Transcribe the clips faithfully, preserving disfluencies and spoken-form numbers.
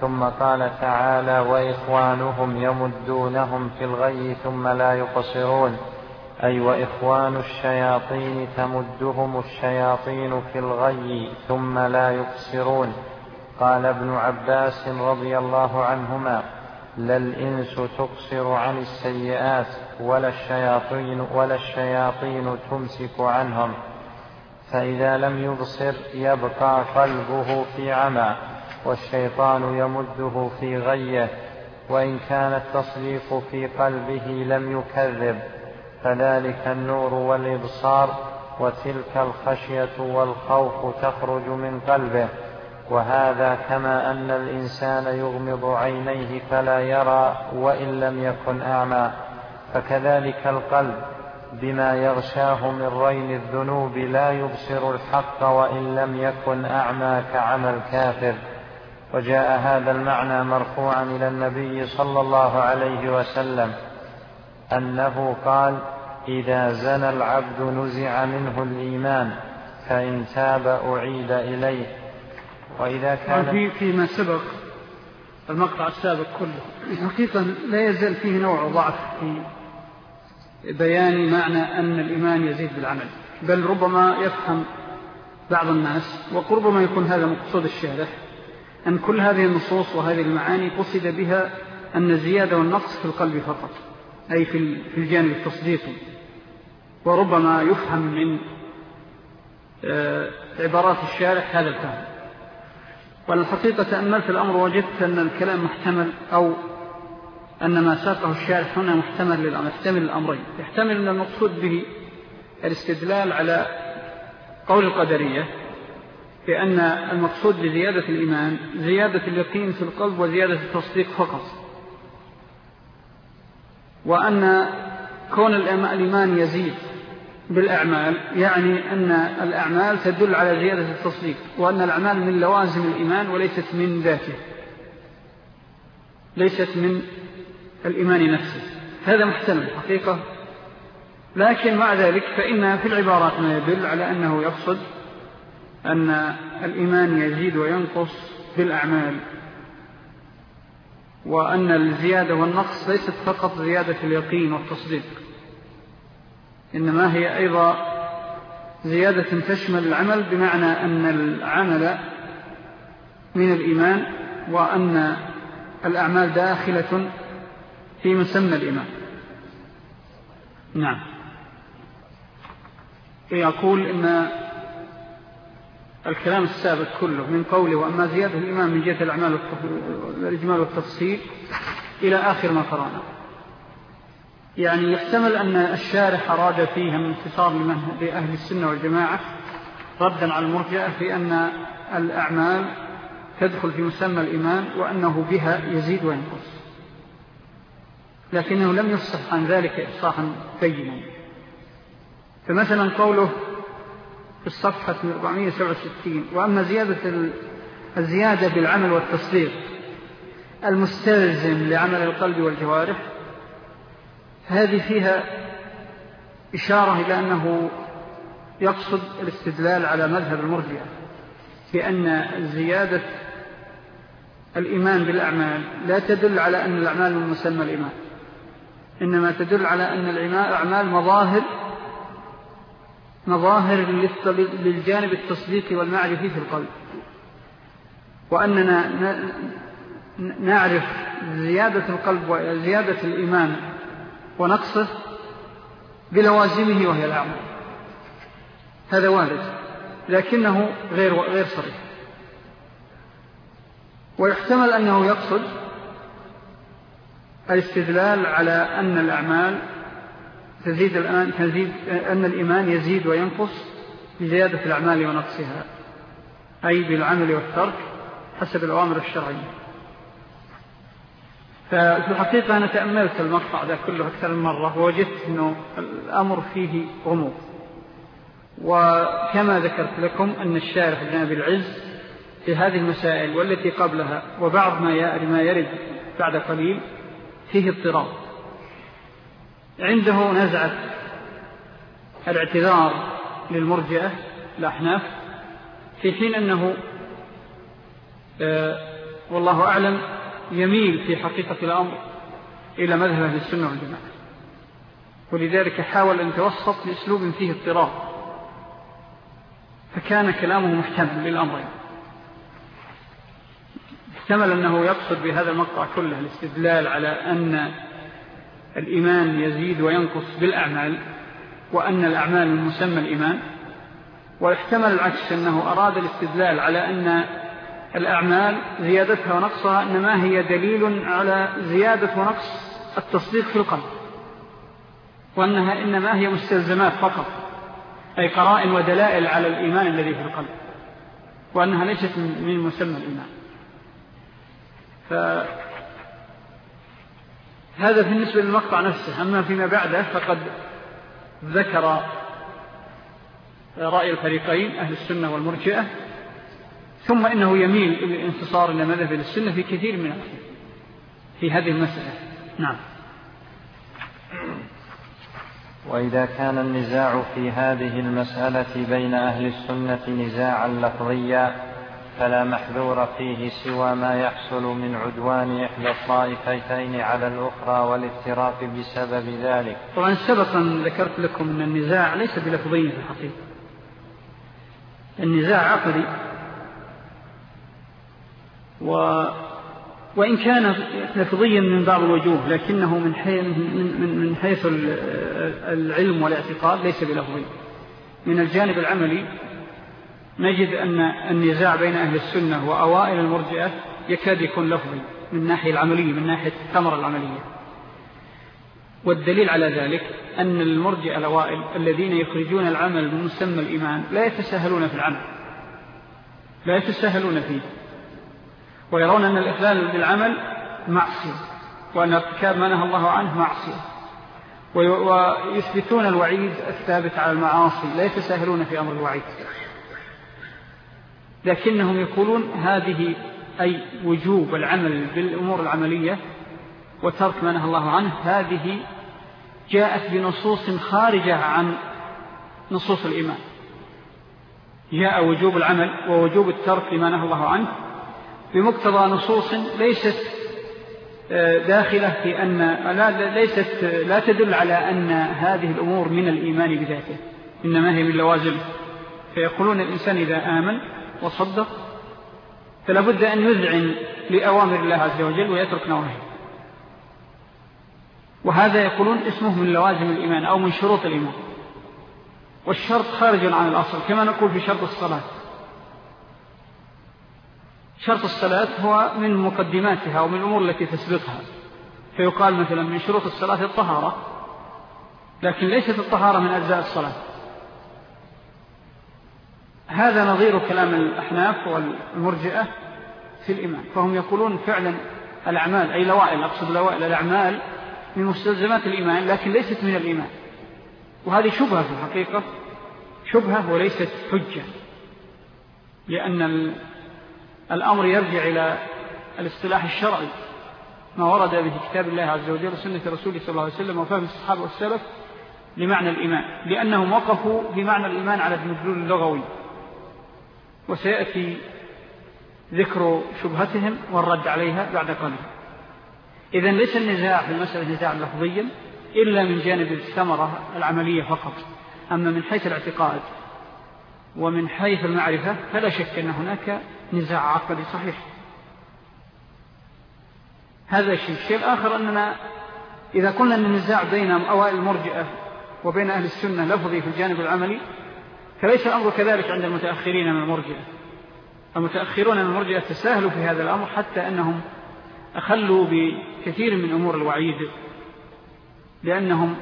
ثم قال تعالى: وإخوانهم يمدونهم في الغي ثم لا يقصرون، أي وإخوان الشياطين تمدهم الشياطين في الغي ثم لا يقصرون. قال ابن عباس رضي الله عنهما: لا الإنس تقصر عن السيئات ولا الشياطين, ولا الشياطين تمسك عنهم، فإذا لم يبصر يبقى قلبه في عمى، والشيطان يمده في غيه، وإن كان التصديق في قلبه لم يكذب، فذلك النور والإبصار، وتلك الخشية والخوف تخرج من قلبه. وهذا كما أن الإنسان يغمض عينيه فلا يرى وإن لم يكن أعمى، فكذلك القلب بما يغشاه من رين الذنوب لا يبصر الحق وإن لم يكن أعمى كعمى الكافر. وجاء هذا المعنى مرفوعا إلى النبي صلى الله عليه وسلم أنه قال: إذا زنى العبد نزع منه الإيمان، فإن تاب أعيد إليه. وإذا كان في فيما سبق المقطع السابق كله حقيقة لا يزال فيه نوع ضعف في بيان معنى أن الإيمان يزيد بالعمل، بل ربما يفهم بعض الناس وربما يكون هذا مقصود الشارح أن كل هذه النصوص وهذه المعاني قصد بها أن الزيادة والنقص في القلب فقط، أي في الجانب التصديقي. وربما يفهم من عبارات الشارح هذا الفهم. والحقيقة تأملت الأمر وجدت أن الكلام محتمل، أو أن ما ساقه الشارح هنا محتمل يحتمل الأمرين. يحتمل أن المقصود به الاستدلال على قول القدرية بأن المقصود بزيادة الإيمان زيادة اليقين في القلب وزيادة التصديق فقط، وأن كون الإيمان يزيد بالأعمال يعني أن الأعمال تدل على زيادة التصديق، وأن الأعمال من لوازم الإيمان وليست من ذاته، ليست من الإيمان نفسه. هذا محتمل حقيقة، لكن مع ذلك فإن في العبارات ما يدل على أنه يقصد أن الإيمان يزيد وينقص بالأعمال، وأن الزيادة والنقص ليست فقط زيادة اليقين والتصديق، إنما هي أيضا زيادة تشمل العمل، بمعنى أن العمل من الإيمان، وأن الأعمال داخلة في مسمى الإيمان. نعم. يقول إن الكلام السابق كله من قوله وأما زيادة الإيمان من جهة الأعمال والإجمال والتفصيل إلى آخر ما قرأنا، يعني يحتمل أن الشارح أراد فيها من انتصار لأهل السنة والجماعة ردا على المرجئة في أن الأعمال تدخل في مسمى الإيمان وأنه بها يزيد وينقص، لكنه لم يفصح عن ذلك إفصاحا بينا. فمثلا قوله في الصفحة أربعمائة وسبعة وستين وأما زيادة الزيادة بالعمل والتصديق المستلزم لعمل القلب والجوارح، هذه فيها إشارة إلى أنه يقصد الاستدلال على مذهب المرجئة بأن زيادة الإيمان بالأعمال لا تدل على أن الأعمال من مسمى الإيمان، إنما تدل على أن الأعمال مظاهر مظاهر للجانب التصديقي والمعرفي في القلب، وأننا نعرف زيادة القلب وزيادة الإيمان ونقصه بلوازمه وهي الأعمال. هذا وارد لكنه غير غير صريح. ويحتمل أنه يقصد الاستدلال على أن الأعمال تزيد الآن تزيد أن الإيمان يزيد وينقص بزيادة الأعمال ونقصها، أي بالعمل والترك حسب الأوامر الشرعية. ففي الحقيقة أنا تأملت المقطع ذا كله أكثر من مرة ووجدت أنه الأمر فيه غموض. وكما ذكرت لكم أن الشارح جناب العز في هذه المسائل والتي قبلها وبعض ما يرد بعد قليل فيه اضطراب، عنده نزعة الاعتذار للمرجئة الأحناف، في حين أنه والله أعلم يميل في حقيقة الأمر إلى مذهب أهل السنة والجماعة، ولذلك حاول أن يتوسط بأسلوب فيه اضطراب، فكان كلامه محتمل للأمرين. احتمل أنه يقصد بهذا المقطع كله الاستدلال على أن الإيمان يزيد وينقص بالأعمال، وأن الأعمال من مسمى الإيمان، واحتمل العكس أنه أراد الاستدلال على أن الأعمال زيادتها ونقصها إنما هي دليل على زيادة ونقص التصديق في القلب، وأنها إنما هي مستلزمات فقط، أي قرائن ودلائل على الإيمان الذي في القلب، وأنها ليست من مسمى الإيمان. فهذا بالنسبة للمقطع نفسه. أما فيما بعده فقد ذكر رأي الفريقين أهل السنة والمرجئة، ثم إنه يميل إلى الانتصار إلى مذهب السنة في كثير من الأحيان في هذه المسألة. نعم. وإذا كان النزاع في هذه المسألة بين أهل السنة نزاعا لفظيا فلا محذور فيه سوى ما يحصل من عدوان إحدى الطائفتين على الأخرى والافتراق بسبب ذلك. طبعا سبقا ذكرت لكم أن النزاع ليس بلفظي في الحقيقة، النزاع عقدي، و... وإن كان لفظيا من بعض الوجوه لكنه من حيث, من من حيث العلم والاعتقاد ليس بلفظي. من الجانب العملي نجد أن النزاع بين أهل السنة وأوائل المرجئة يكاد يكون لفظي من ناحية العملية، من ناحية الثمرة العملية. والدليل على ذلك أن المرجئة الأوائل الذين يخرجون العمل من مسمى الإيمان لا يتساهلون في العمل، لا يتساهلون فيه، ويرون أن الإخلال بالعمل معصية، وأن ارتكاب ما نهى الله عنه معصية، ويثبتون الوعيد الثابت على المعاصي، لا يتساهلون في أمر الوعيد، لكنهم يقولون هذه أي وجوب العمل بالأمور العملية وترك ما نهى الله عنه هذه جاءت بنصوص خارجة عن نصوص الإيمان. جاء وجوب العمل ووجوب الترك لما نهى الله عنه بمقتضى نصوص ليست داخلة في أن لا, ليست لا تدل على أن هذه الأمور من الإيمان بذاته، إنما هي من لوازم. فيقولون الإنسان إذا آمن وصدق فلا بد أن يذعن لأوامر الله عز وجل ويترك نواهيه، وهذا يقولون اسمه من لوازم الإيمان أو من شروط الإيمان. والشرط خارج عن الأصل، كما نقول في شرط الصلاة. شرط الصلاة هو من مقدماتها ومن الأمور التي تسبقها، فيقال مثلا من شروط الصلاة الطهارة، لكن ليست الطهارة من أجزاء الصلاة. هذا نظير كلام الأحناف والمرجئة في الإيمان، فهم يقولون فعلا الأعمال أي لوائل، أقصد لوائل الأعمال من مستلزمات الإيمان لكن ليست من الإيمان، وهذه شبهة في الحقيقة، شبهة وليست حجة، لأن الأمر يرجع إلى الاصطلاح الشرعي ما ورد به كتاب الله عز وجل وسنة رسوله صلى الله عليه وسلم وفهم الصحابة والسلف لمعنى الإيمان، لأنهم وقفوا بمعنى الإيمان على المدلول اللغوي، وسيأتي ذكر شبهتهم والرد عليها بعد قليل. إذن ليس النزاع في المسألة نزاع لفظيا إلا من جانب الثمرة العملية فقط، أما من حيث الاعتقاد ومن حيث المعرفة فلا شك أن هناك نزاع عقدي صحيح. هذا الشيء. الشيء الآخر أننا إذا قلنا أن النزاع بين أوائل المرجئة وبين أهل السنة لفظي في الجانب العملي، فليس الأمر كذلك عند المتأخرين من المرجئة. المتأخرون من المرجئة تساهلوا في هذا الأمر حتى أنهم أخلوا بكثير من أمور الوعيد، لأنهم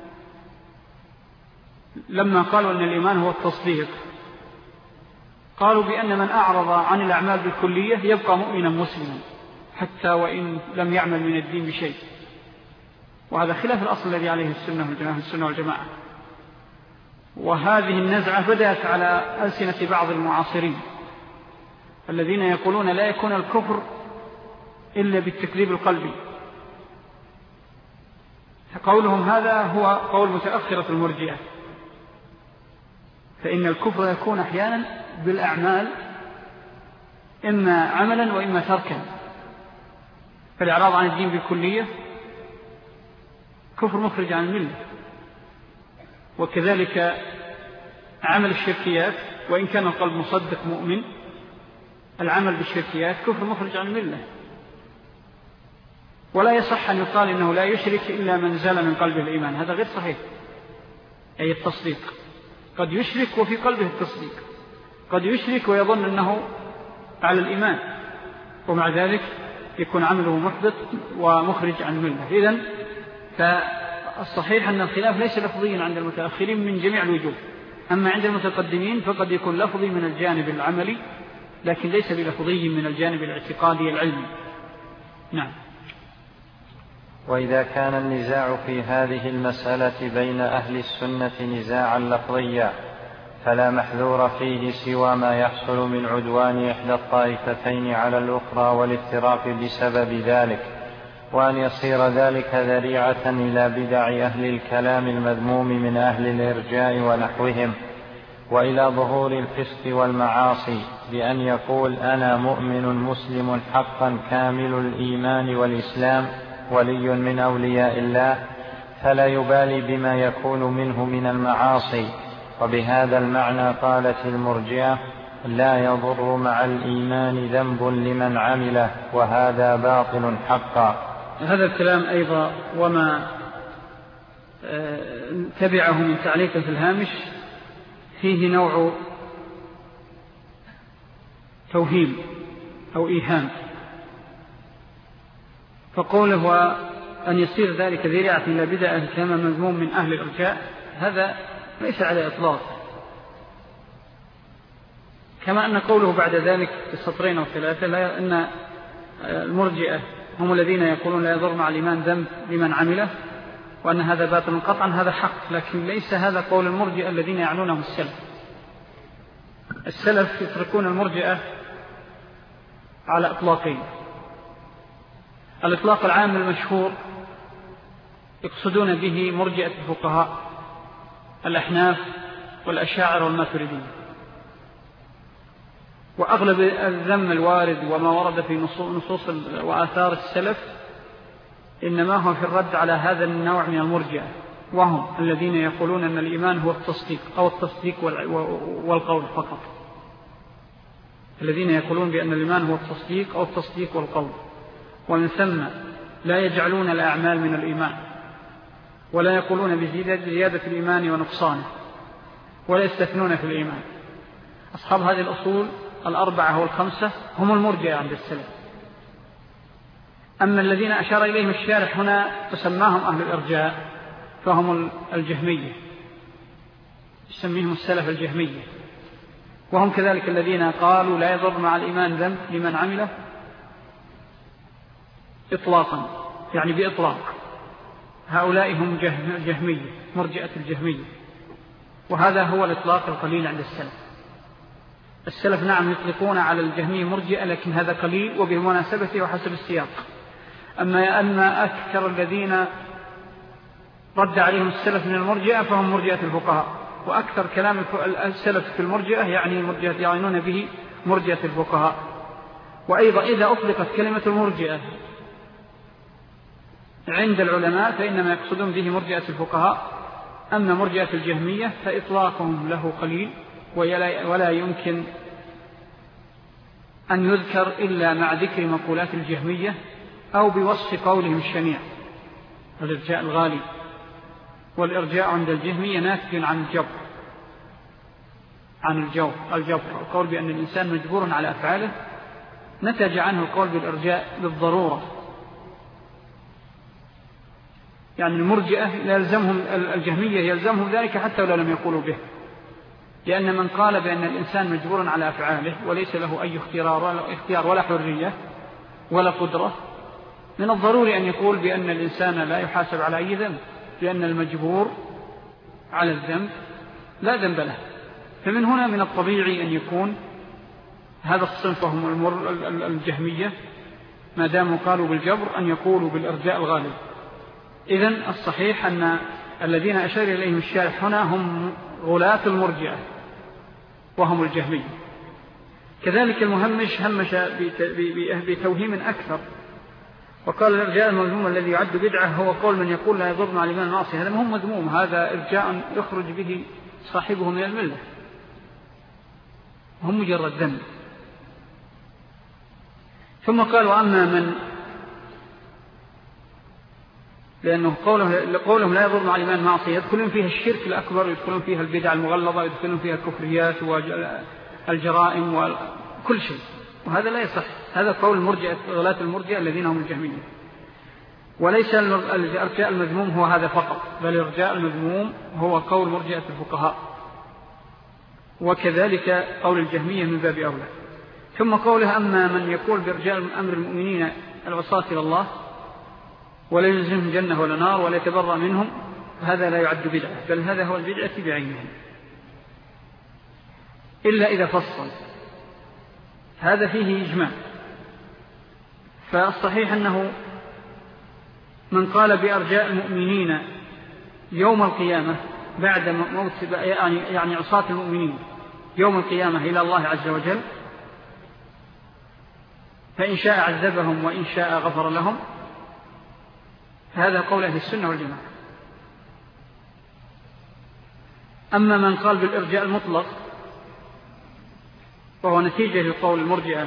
لما قالوا أن الإيمان هو التصديق قالوا بأن من أعرض عن الأعمال بالكلية يبقى مؤمنا مسلما حتى وإن لم يعمل من الدين بشيء، وهذا خلاف الأصل الذي عليه السنة والجماعة, السنة والجماعة. وهذه النزعة بدأت على ألسنة بعض المعاصرين الذين يقولون لا يكون الكفر إلا بالتكذيب القلبي. قولهم هذا هو قول متأخرة المرجئة، فإن الكفر يكون أحيانا بالأعمال إما عملا وإما تركا، فالإعراض عن الدين بكلية كفر مخرج عن الملة. وكذلك عمل الشركيات وإن كان القلب مصدق مؤمن، العمل بالشركيات كفر مخرج عن الملة. ولا يصح أن يقال إنه لا يشرك إلا من زال من قلبه الإيمان، هذا غير صحيح. أي التصديق، قد يشرك وفي قلبه التصديق، قد يشرك ويظن أنه على الإيمان ومع ذلك يكون عمله محبط ومخرج عن الملة. إذن فالصحيح أن الخلاف ليس لفظيا عند المتأخرين من جميع الوجوه، أما عند المتقدمين فقد يكون لفظي من الجانب العملي لكن ليس بلفظي من الجانب الاعتقادي العلمي. نعم. وإذا كان النزاع في هذه المسألة بين أهل السنة نزاعا لفظيا فلا محذور فيه سوى ما يحصل من عدوان إحدى الطائفتين على الأخرى والافتراق بسبب ذلك، وأن يصير ذلك ذريعة إلى بدع أهل الكلام المذموم من أهل الإرجاء ونحوهم، وإلى ظهور الفسق والمعاصي، بأن يقول أنا مؤمن مسلم حقا كامل الإيمان والإسلام ولي من أولياء الله، فلا يبالي بما يكون منه من المعاصي. وبهذا المعنى قالت المرجئة لا يضر مع الإيمان ذنب لمن عمله، وهذا باطل حقا. هذا الكلام أيضا وما تبعه من تعليق في الهامش فيه نوع توهيم أو إيهام. فقوله وأن يصير ذلك ذريعة إلى بدع الكلام مذموم من أهل الإرجاء، هذا ليس على إطلاق، كما أن قوله بعد ذلك في السطرين أو ثلاثة لا أن المرجئة هم الذين يقولون لا يضر مع الإيمان ذنب لمن عمله، وأن هذا باطل قطعا، هذا حق، لكن ليس هذا قول المرجئة الذين يعنونهم السلف. السلف يتركون المرجئة على إطلاقين: الإطلاق العام المشهور يقصدون به مرجئة الفقهاء الأحناف والأشاعرة والماتريدية، وأغلب الذم الوارد وما ورد في نصوص وآثار السلف إنما هو في الرد على هذا النوع من المرجئة، وهم الذين يقولون أن الإيمان هو التصديق أو التصديق والقول فقط، الذين يقولون بأن الإيمان هو التصديق أو التصديق والقول، ومن ثم لا يجعلون الأعمال من الإيمان، ولا يقولون بزيادة الإيمان ونقصانه، ولا يستثنون في الإيمان. أصحاب هذه الأصول الأربعة والخمسة هم المرجئة عند السلف. أما الذين أشار إليهم الشارح هنا تسماهم أهل الإرجاء فهم الجهمية، يسميهم السلف الجهمية، وهم كذلك الذين قالوا لا يضر مع الإيمان ذنب لمن عمله إطلاقا، يعني بإطلاق. هؤلاء هم الجهمية، مرجئة الجهمية، وهذا هو الإطلاق القليل عند السلف. السلف نعم يطلقون على الجهمية مرجئة، لكن هذا قليل وبالمناسبة وحسب السياق. أما أن أكثر الذين رد عليهم السلف من المرجئة فهم مرجئة الفقهاء، وأكثر كلام السلف في المرجئة يعني المرجئة يعنون به مرجئة الفقهاء. وأيضا إذا أطلقت كلمة المرجئة عند العلماء فإنما يقصدون به مرجئة الفقهاء. أما مرجئة الجهمية فإطلاقهم له قليل ولا يمكن أن يذكر إلا مع ذكر مقولات الجهمية أو بوصف قولهم الشنيع الإرجاء الغالي. والإرجاء عند الجهمية ناتج عن الجبر، عن الجبر الجبر القول بأن الإنسان مجبور على أفعاله، نتج عنه القول بالإرجاء بالضرورة. يعني المرجئة يلزمهم الجهمية يلزمهم ذلك حتى لو لم يقولوا به، لأن من قال بأن الإنسان مجبور على أفعاله وليس له أي اختيار ولا حرية ولا قدرة، من الضروري أن يقول بأن الإنسان لا يحاسب على أي ذنب، لأن المجبور على الذنب لا ذنب له. فمن هنا من الطبيعي أن يكون هذا الصنف هم الجهمية ما داموا قالوا بالجبر أن يقولوا بالإرجاء الغالب. إذن الصحيح أن الذين أشار إليهم الشارح هنا هم غلاة المرجئة وهم الجهمية. كذلك المهمش همش بتوهيم أكثر، وقال الإرجاء المذموم الذي يعد بدعة هو قول من يقول لا يضر مع الإيمان المعصية. هذا مهم مذموم، هذا إرجاء يخرج به صاحبه من الملة، هم مجرد ذنب. ثم قال وأما من، لأنه قولهم, قولهم لا يضر مع الإيمان معصية يدخلون فيها الشرك الأكبر، يدخلون فيها البدع المغلظة، يدخلون فيها الكفريات والجرائم وكل شيء، وهذا لا يصح. هذا قول المرجئة، غلاة المرجئة الذين هم الجهمية. وليس الإرجاء المذموم هو هذا فقط، بل الإرجاء المذموم هو قول مرجئة الفقهاء، وكذلك قول الجهمية من باب أولى. ثم قوله أما من يقول بإرجاء أمر المؤمنين العصاة إلى الله ولا يلزمهم جنة ولا نار ولا يتبرأ منهم، هذا لا يعد بدعة، بل هذا هو البدعة بعينه، إلا إذا فصل. هذا فيه إجماع. فالصحيح أنه من قال بأرجاء المؤمنين يوم القيامة بعد موت يعني, يعني عصاة المؤمنين يوم القيامة إلى الله عز وجل، فإن شاء عذبهم وإن شاء غفر لهم، هذا قول أهل السنة والجماعة. أما من قال بالإرجاء المطلق وهو نتيجة لقول المرجئة،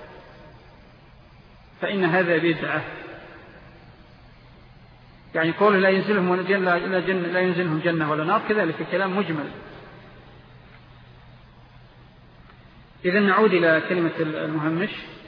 فإن هذا بدعة. يعني قول لا ينزلهم ولا جنة لا ينزلهم جنة ولا نار، كذلك كلام مجمل. إذن نعود إلى كلمة المهمش.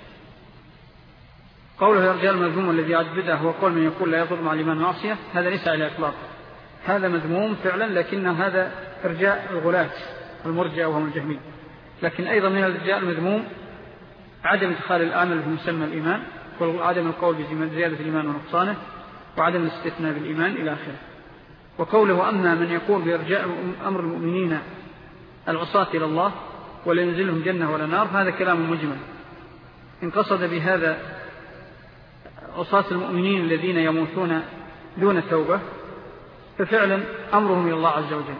قوله الرجال المذموم الذي يعد بدعة هو قول من يقول لا يضر مع الإيمان معصية، هذا ليس على إطلاق، هذا مذموم فعلا، لكن هذا إرجاء الغلاة المرجئة وهم الجهمية. لكن أيضا من الإرجاء المذموم عدم إدخال الآمل في مسمى الإيمان، وعدم القول بزيادة الإيمان ونقصانه، وعدم الاستثناء بالإيمان إلى آخره. وقوله أما من يقول بإرجاء أمر المؤمنين العصاة إلى الله ولا ينزلهم جنة ولا نار، هذا كلام مجمل. إن قصد بهذا عصاة المؤمنين الذين يموتون دون توبة، ففعلا أمرهم إلى الله عز وجل.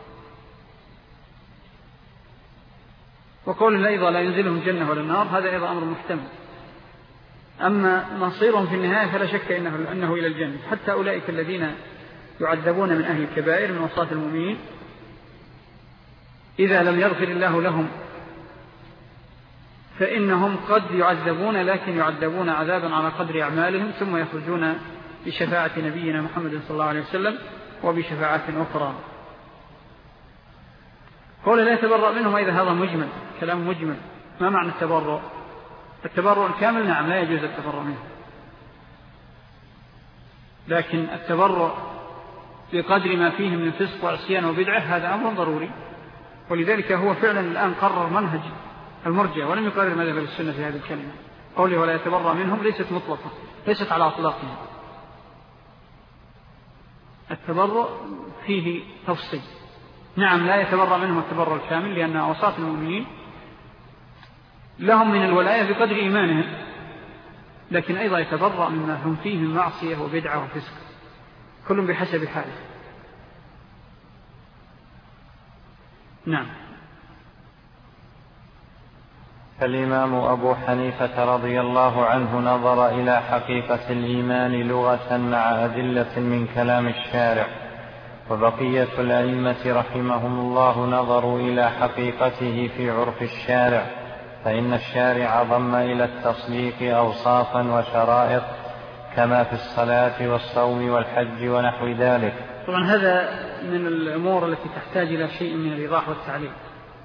وقول أيضا لا ينزلهم جنة ولا نار، هذا أيضا أمر محتمل. أما مصيرهم في النهاية فلا شك إنه, أنه إلى الجنة. حتى أولئك الذين يعذبون من أهل الكبائر من عصاة المؤمنين، إذا لم يغفر الله لهم فإنهم قد يعذبون، لكن يعذبون عذابا على قدر أعمالهم، ثم يخرجون بشفاعة نبينا محمد صلى الله عليه وسلم وبشفاعات أخرى. قول لا يتبرأ منهم أيضا هذا مجمل، كلام مجمل. ما معنى التبرؤ؟ التبرؤ الكامل نعم لا يجوز التبرؤ منه، لكن التبرؤ بقدر ما فيه من فسق وعصيان وبدعة هذا أمر ضروري. ولذلك هو فعلا الآن قرر منهج المرجئة ولم يقرر مذهب السنة في هذه الكلمة. قوله ولا يتبرأ منهم ليست مطلقة، ليست على أطلاقها. التبرؤ فيه تفصيل. نعم لا يتبرأ منهم التبرؤ الكامل، لأن أوصاف المؤمنين لهم من الولاية بقدر إيمانهم، لكن أيضا يتبرأ مما هم فيه من معصية وبدعة وفسق، كل بحسب حاله. نعم. فالإمام أبو حنيفة رضي الله عنه نظر إلى حقيقة الإيمان لغة مع أدلة من كلام الشارع، وبقية الأئمة رحمهم الله نظروا إلى حقيقته في عرف الشارع، فإن الشارع ضم إلى التصديق أوصافا وشرائط كما في الصلاة والصوم والحج ونحو ذلك. طبعا هذا من الأمور التي تحتاج إلى شيء من الإيضاح والتعليل.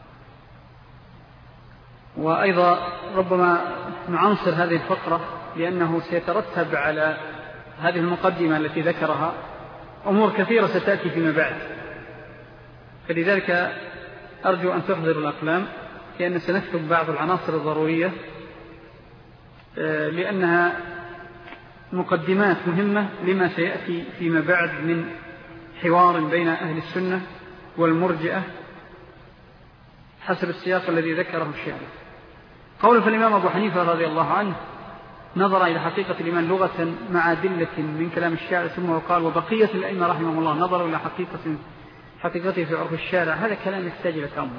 وأيضا ربما نعنصر هذه الفقرة، لأنه سيترتب على هذه المقدمة التي ذكرها أمور كثيرة ستأتي فيما بعد، فلذلك أرجو أن تحضر الأقلام، لأن سنكتب بعض العناصر الضرورية، لأنها مقدمات مهمة لما سيأتي فيما بعد من حوار بين أهل السنة والمرجئة حسب السياق الذي ذكره الشارع. قول فالإمام أبو حنيفة رضي الله عنه نظر إلى حقيقة الإيمان لغة مع أدلة من كلام الشارع، ثم قال وبقية الأئمة رحمهم الله نظروا إلى حقيقة حقيقته في عرف الشارع. هذا كلام يحتاج إلى تأمل،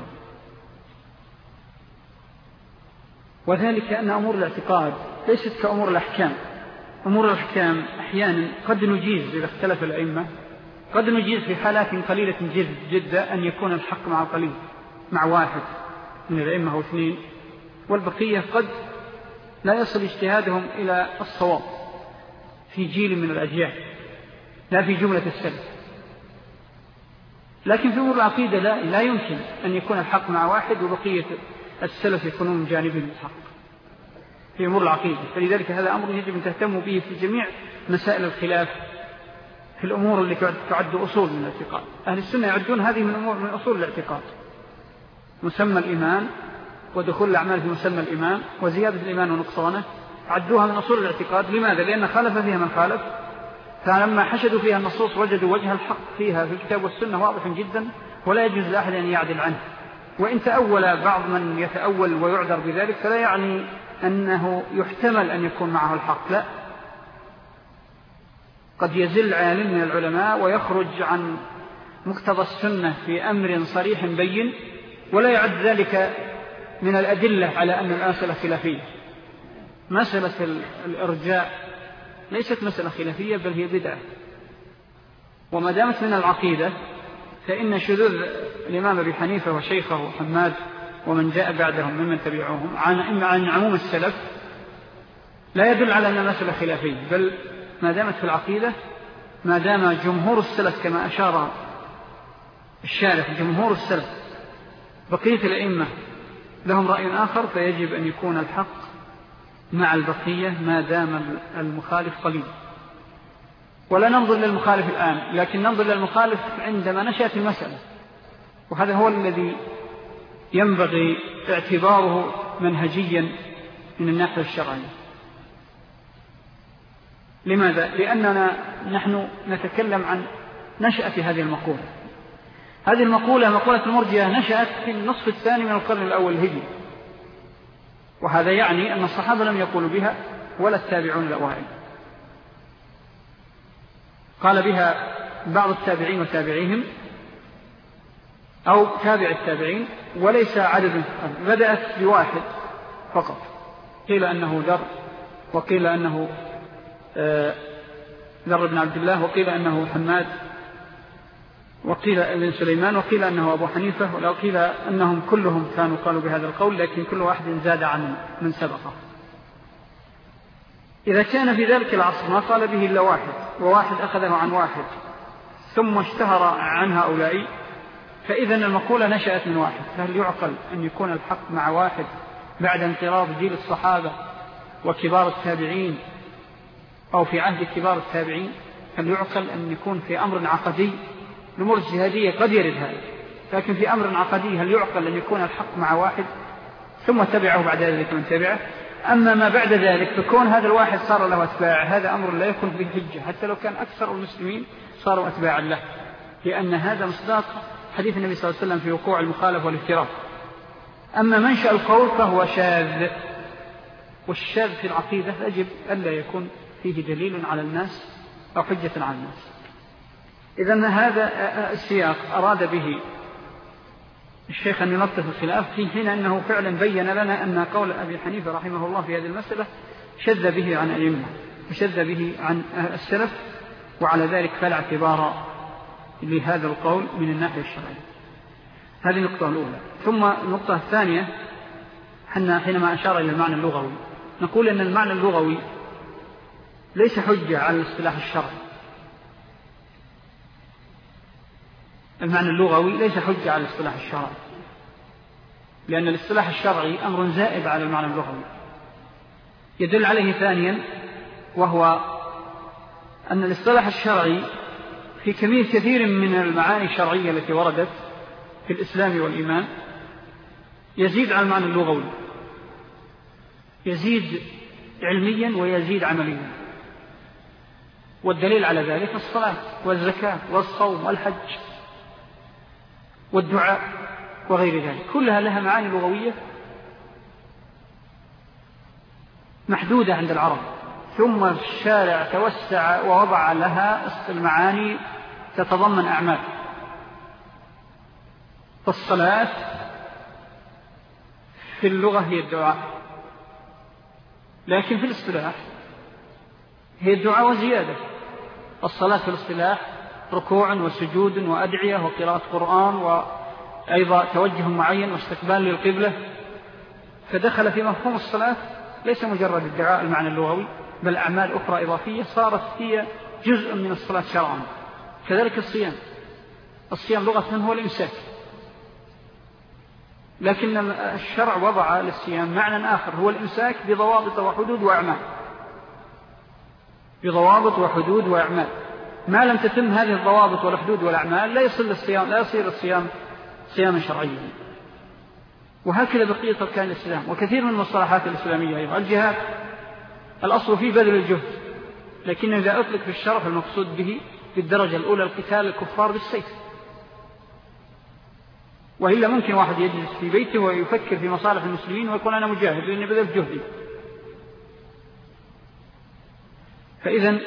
وذلك أن أمور الاعتقاد ليست كأمور الأحكام. أمور الأحكام أحيانا قد نجيز إذا اختلف الأئمة، قد نجيز في حالات قليلة جد جدا أن يكون الحق مع قليل، مع واحد من الأئمة أو اثنين، والبقية قد لا يصل اجتهادهم إلى الصواب في جيل من الأجيال، لا في جملة السلف. لكن في أمور العقيدة لا, لا يمكن أن يكون الحق مع واحد وبقية السلف يكونون من جانبهم الحق في أمور العقيدة. فلذلك هذا أمر يجب أن تهتموا به في جميع مسائل الخلاف في الأمور اللي تعد أصول من الاعتقاد. أهل السنة يعدون هذه من أمور من أصول الاعتقاد، مسمى الإيمان ودخول الأعمال في مسمى الإيمان وزيادة الإيمان ونقصانه، عدوها من أصول الاعتقاد. لماذا؟ لأن خالف فيها من خالف، فلما حشدوا فيها النصوص وجدوا وجه الحق فيها في الكتاب والسنة واضح جدا، ولا يجوز لأحد أن يعدل عنه. وإن تأول بعض من يتأول ويعذر بذلك فلا يعني أنه يحتمل أن يكون معه الحق، لا، قد يزل عالم من العلماء ويخرج عن مقتضى السنة في أمر صريح بين ولا يعد ذلك من الأدلة على أن المسألة خلافية. مسألة الإرجاء ليست مسألة خلافية بل هي بدعة، وما دامت من العقيدة فإن شذوذ الإمام أبي حنيفة وشيخه حماد ومن جاء بعدهم ممن تبعوهم عن, عن عموم السلف لا يدل على أن المسألة خلافية، بل ما دامت في العقيدة، ما دام جمهور السلف كما أشار الشارح جمهور السلف بقية الأئمة لهم رأي آخر، فيجب أن يكون الحق مع البقية ما دام المخالف قليل. ولا ننظر للمخالف الآن، لكن ننظر للمخالف عندما نشأت المسألة، وهذا هو الذي ينبغي اعتباره منهجيا من الناحية الشرعية. لماذا؟ لأننا نحن نتكلم عن نشأة هذه المقولة. هذه المقولة مقولة المرجئة نشأت في النصف الثاني من القرن الأول الهجري، وهذا يعني أن الصحابة لم يقولوا بها ولا التابعون الأوائل، قال بها بعض التابعين وتابعيهم أو تابع التابعين وليس عدد. بدأت بواحد فقط، قيل أنه ذر، وقيل أنه ذر بن عبد الله، وقيل أنه حماد، وقيل ابن سليمان، وقيل أنه أبو حنيفة، ولو قيل أنهم كلهم كانوا قالوا بهذا القول، لكن كل واحد زاد عن من سبقه. إذا كان في ذلك العصر ما قال به إلا واحد، وواحد أخذه عن واحد ثم اشتهر عن هؤلاء، فإذا المقولة نشأت من واحد. فهل يعقل أن يكون الحق مع واحد بعد انقراض جيل الصحابة وكبار التابعين أو في عهد كبار التابعين؟ هل يعقل أن يكون في أمر عقدي؟ الأمور الاجتهادية قد يرد هذا، لكن في أمر عقدي هل يعقل أن يكون الحق مع واحد ثم تبعه بعد ذلك من تبعه؟ أما ما بعد ذلك فكون هذا الواحد صار له أتباع، هذا أمر لا يكون به حجة، حتى لو كان أكثر المسلمين صاروا أتباعا له، لأن هذا مصداق حديث النبي صلى الله عليه وسلم في وقوع المخالف والافتراق. أما منشأ القول فهو شاذ، والشاذ في العقيدة يجب ألا يكون فيه دليل على الناس أو حجة على الناس. إذن هذا السياق أراد به الشيخ أن ينطف الخلاف في حين أنه فعلا بين لنا أن قول أبي حنيفة رحمه الله في هذه المسألة شذ به عن أئمة وشذ به عن السلف، وعلى ذلك فلا اعتبار لهذا القول من الناحية الشرعية. هذه النقطة الأولى. ثم النقطة الثانية، حينما أشار إلى المعنى اللغوي نقول أن المعنى اللغوي ليس حجة على الاصطلاح الشرعي. المعنى اللغوي ليس حجة على الاصطلاح الشرعي، لأن الاصطلاح الشرعي أمر زائد على المعنى اللغوي. يدل عليه ثانيا، وهو أن الاصطلاح الشرعي في كمية كثير من المعاني الشرعية التي وردت في الإسلام والإيمان يزيد على المعنى اللغوي، يزيد علميا ويزيد عمليا. والدليل على ذلك الصلاة والزكاة والصوم والحج والدعاء وغير ذلك، كلها لها معاني لغوية محدودة عند العرب، ثم الشارع توسع ووضع لها المعاني تتضمن أعمال. فالصلاة في اللغة هي الدعاء، لكن في الاصطلاح هي الدعاء وزيادة. الصلاة في الاصطلاح ركوع وسجود وأدعية وقراءة قرآن وأيضا توجه معين واستقبال للقبلة، فدخل في مفهوم الصلاة ليس مجرد الدعاء المعنى اللغوي، بل أعمال أخرى إضافية صارت هي جزء من الصلاة شرعا. كذلك الصيام، الصيام لغة هو الإمساك، لكن الشرع وضع للصيام معنى آخر هو الإمساك بضوابط وحدود وأعمال، بضوابط وحدود وأعمال. ما لم تتم هذه الضوابط والحدود والأعمال لا يصل الصيام، لا يصير الصيام صياما شرعيا. وهكذا بقية أركان الإسلام وكثير من المصطلحات الإسلامية أيضا. الجهاد الأصل فيه بذل الجهد، لكن إذا أطلق في الشرع المقصود به في الدرجة الأولى القتال الكفار بالسيف، وإلا ممكن واحد يجلس في بيته ويفكر في مصالح المسلمين ويقول أنا مجاهد لأني بذلت جهدي. فإذن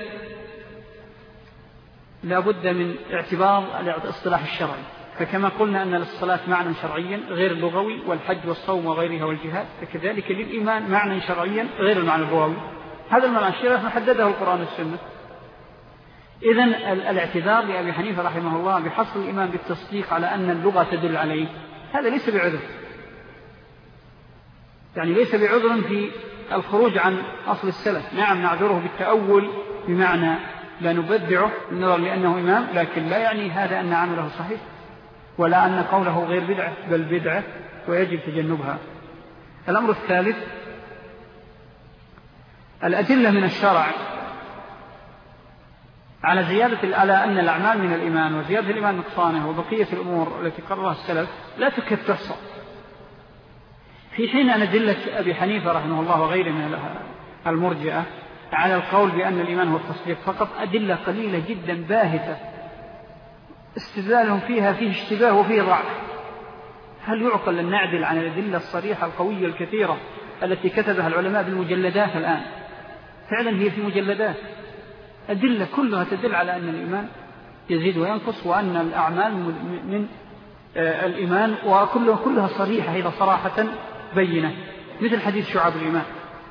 لا بد من اعتبار الاصطلاح الشرعي. فكما قلنا أن للصلاة معنى شرعيا غير اللغوي والحج والصوم وغيرها والجهاد، فكذلك للإيمان معنى شرعيا غير المعنى اللغوي. هذا المعنى الشرعي محدده القرآن والسنة. إذن الاعتذار لأبي حنيفة رحمه الله بحصر الإيمان بالتصديق على أن اللغة تدل عليه هذا ليس بعذر، يعني ليس بعذر في الخروج عن أصل السلف. نعم نعذره بالتأول بمعنى لا نبدعه نظر لأنه إمام، لكن لا يعني هذا أن عمله صحيح ولا أن قوله غير بدعة، بل بدعة ويجب تجنبها. الأمر الثالث الأدلة من الشرع على زيادة على أن الأعمال من الإيمان وزيادة الإيمان نقصانه وبقية الأمور التي قررها السلف لا تكاد تحصى. في حين أن أدلة أبي حنيفة رحمه الله وغيره من المرجئة على القول بأن الإيمان هو التصديق فقط أدلة قليلة جدا باهتة استدلالهم فيها فيه اشتباه وفيه ضعف. هل يعقل أن نعدل عن الأدلة الصريحة القوية الكثيرة التي كتبها العلماء بالمجلدات الآن؟ فعلا هي في مجلدات أدلة كلها تدل على أن الإيمان يزيد وينقص وأن الأعمال من الإيمان، وكلها كلها صريحة إذا صراحة بينة، مثل حديث شعب الإيمان.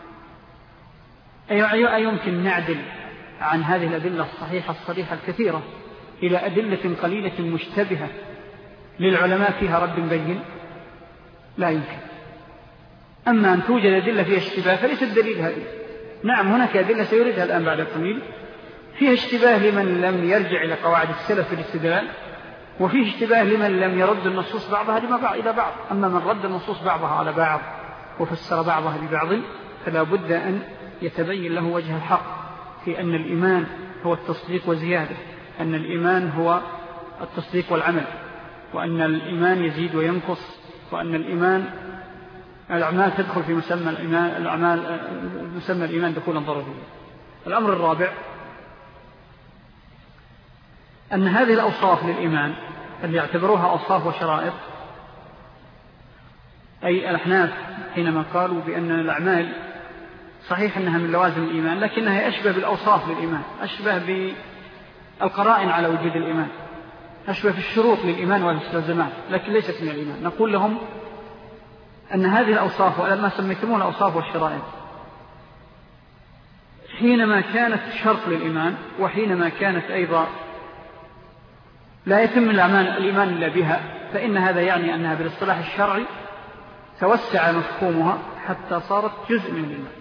أي يمكن نعدل عن هذه الأدلة الصحيحة الصريحة الكثيرة إلى أدلة قليلة مشتبهة للعلماء فيها رد بين؟ لا يمكن. أما أن توجد أدلة فيها اشتباه فليس الدليل هذه. نعم هناك أدلة سيردها الآن بعد قليل فيها اشتباه لمن لم يرجع إلى قواعد السلف في الاستدلال، وفيه اشتباه لمن لم يرد النصوص بعضها لما بعض إلى بعض. أما من رد النصوص بعضها على بعض وفسر بعضها ببعض فلا بد أن يتبين له وجه الحق في أن الإيمان هو التصديق وزيادة، أن الإيمان هو التصديق والعمل، وأن الإيمان يزيد وينقص، وأن الإيمان الأعمال تدخل في مسمى الإيمان الأعمال مسمى الإيمان دخولا ضروريا. الأمر الرابع أن هذه الأوصاف للإيمان اللي يعتبروها أوصاف وشرائط، أي الأحناف حينما قالوا بأن الأعمال صحيح أنها من لوازم الإيمان لكنها أشبه بالأوصاف للإيمان، أشبه بالقرائن على وجود الإيمان، أشبه في الشروط للإيمان والمستلزمات، لكن ليست من الإيمان. نقول لهم أن هذه الأوصاف ولما سميتموها الأوصاف والشرائط حينما كانت شرط للإيمان وحينما كانت أيضا لا يتم الأعمال الإيمان إلا بها، فإن هذا يعني أنها بالاصطلاح الشرعي توسع مفهومها حتى صارت جزء من الإيمان.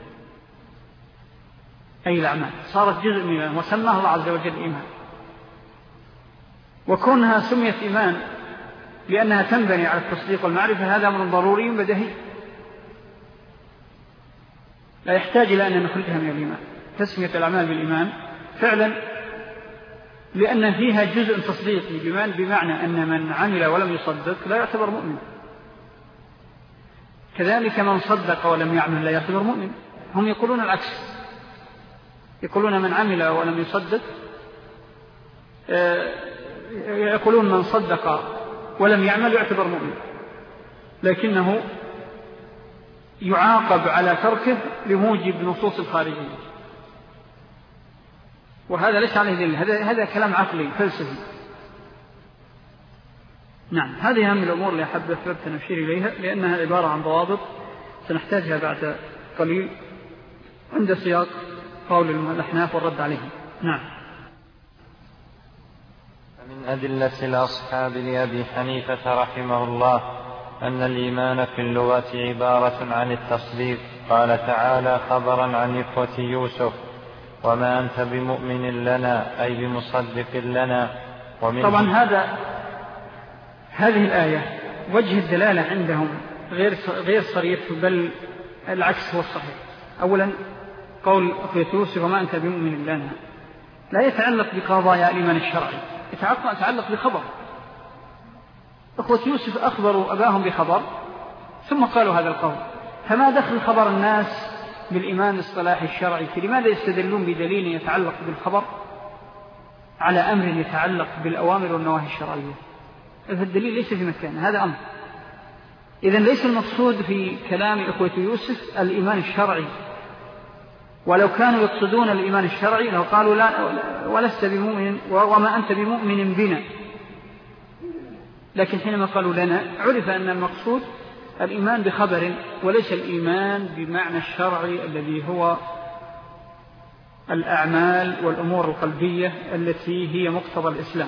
أي الأعمال صارت جزء من الإيمان وسماها الله عز وجل إيمان. وكونها سميت إيمان لأنها تنبني على التصديق والمعرفة هذا أمر ضروري بديهي لا يحتاج إلى أن نخرجها من الإيمان. تسمية الأعمال بالإيمان فعلا لأن فيها جزء تصديقي بإيمان، بمعنى أن من عمل ولم يصدق لا يعتبر مؤمن، كذلك من صدق ولم يعمل لا يعتبر مؤمن. هم يقولون العكس، يقولون من عمل ولم يصدق، يقولون من صدق ولم يعمل يعتبر مؤمن، لكنه يعاقب على تركه لموجب نصوص الخارجية، وهذا ليس عليه دليل، هذا هذا كلام عقلي فلسفي. نعم هذه أهم الأمور اللي أحب أن نشير إليها لأنها عبارة عن ضوابط سنحتاجها بعد قليل عند سياق قول الأحناف والرد عليهم. نعم. من أدلة الأصحاب لأبي حنيفة رحمه الله أن الإيمان في اللغة عبارة عن التصديق. قال تعالى خبرا عن إخوة يوسف: وما أنت بمؤمن لنا، أي بمصدق لنا. طبعا هذا هذه الآية وجه الدلالة عندهم غير غير صريح، بل العكس هو الصحيح. أولا قول أخوة يوسف وما أنت بمؤمن لنا لا يتعلق بقضايا الإيمان الشرعي، يتعلق بخبر. أخوة يوسف أخبروا أباهم بخبر ثم قالوا هذا القول، فما دخل خبر الناس بالإيمان الاصطلاحي الشرعي؟ لماذا يستدلون بدليل يتعلق بالخبر على أمر يتعلق بالأوامر والنواهي الشرعية؟ فالدليل ليس في مكان، هذا أمر. إذن ليس المقصود في كلام أخوة يوسف الإيمان الشرعي، ولو كانوا يقصدون الإيمان الشرعي لو قالوا لا ولست بمؤمن وما أنت بمؤمن بنا، لكن حينما قالوا لنا عرف أن المقصود الإيمان بخبر وليس الإيمان بمعنى الشرعي الذي هو الأعمال والأمور القلبية التي هي مقتضى الإسلام.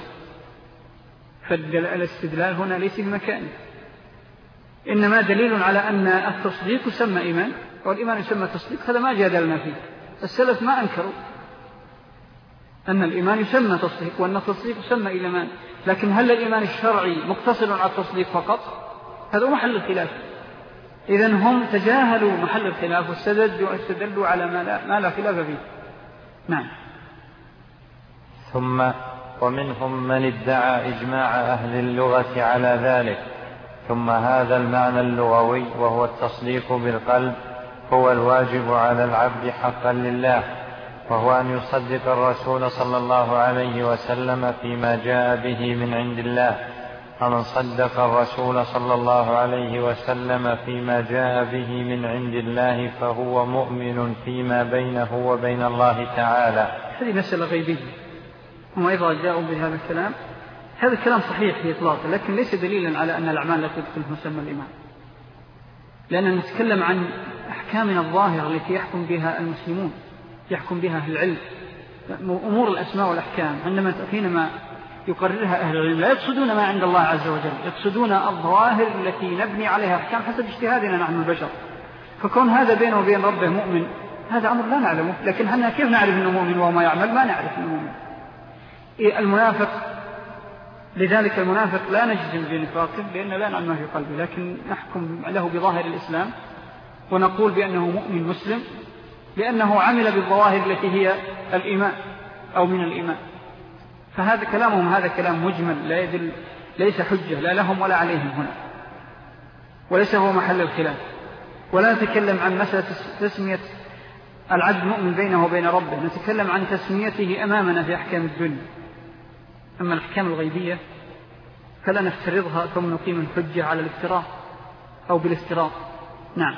فالاستدلال هنا ليس بمكانه، إنما دليل على أن التصديق يسمى إيمان والإيمان يسمى تصديق، هذا ما جادلنا فيه. السلف ما أنكروا أن الإيمان يسمى تصديق وأن التصديق يسمى إيمان، لكن هل الإيمان الشرعي مقتصر على التصديق فقط؟ هذا محل الخلاف. إذن هم تجاهلوا محل الخلاف واستدلوا على ما لا, ما لا خلاف فيه. نعم. ثم ومنهم من ادعى إجماع أهل اللغة على ذلك. ثم هذا المعنى اللغوي وهو التصديق بالقلب هو الواجب على العبد حقا لله، وهو أن يصدق الرسول صلى الله عليه وسلم فيما جاء به من عند الله. فمن صدق الرسول صلى الله عليه وسلم فيما جاء به من عند الله فهو مؤمن فيما بينه وبين الله تعالى. هذه مسألة غيبية، هم أيضا جاءوا بهذا الكلام. هذا الكلام صحيح في إطلاقه، لكن ليس دليلا على أن الأعمال لا تدخل في مسمى الإيمان، لأننا نتكلم عن أحكامنا الظاهرة التي يحكم بها المسلمون، يحكم بها أهل العلم، أمور الأسماء والأحكام. عندما حينما يقررها أهل العلم لا يقصدون ما عند الله عز وجل، يقصدون الظواهر التي نبني عليها أحكام حسب اجتهادنا نحن البشر. فكون هذا بينه وبين ربه مؤمن هذا أمر لا نعلمه، لكن هلنا كيف نعرف أنه مؤمن وما يعمل؟ ما نعرف أنه مؤمن. المنافق لذلك المنافق لا نجزم بنفاقه لأن لا نعلم ما في قلبه، لكن نحكم له بظاهر الإسلام ونقول بأنه مؤمن مسلم لأنه عمل بالظواهر التي هي الإيمان أو من الإيمان. فهذا كلامهم هذا كلام مجمل لا يدل، ليس حجة لا لهم ولا عليهم هنا، وليس هو محل الخلاف. ولا نتكلم عن مسألة تسمية العبد مؤمن بينه وبين ربه، نتكلم عن تسميته أمامنا في أحكام الدنيا. أما الأحكام الغيبية فلا نفترضها ثم نقيم الحجة على الافتراض أو بالافتراض. نعم.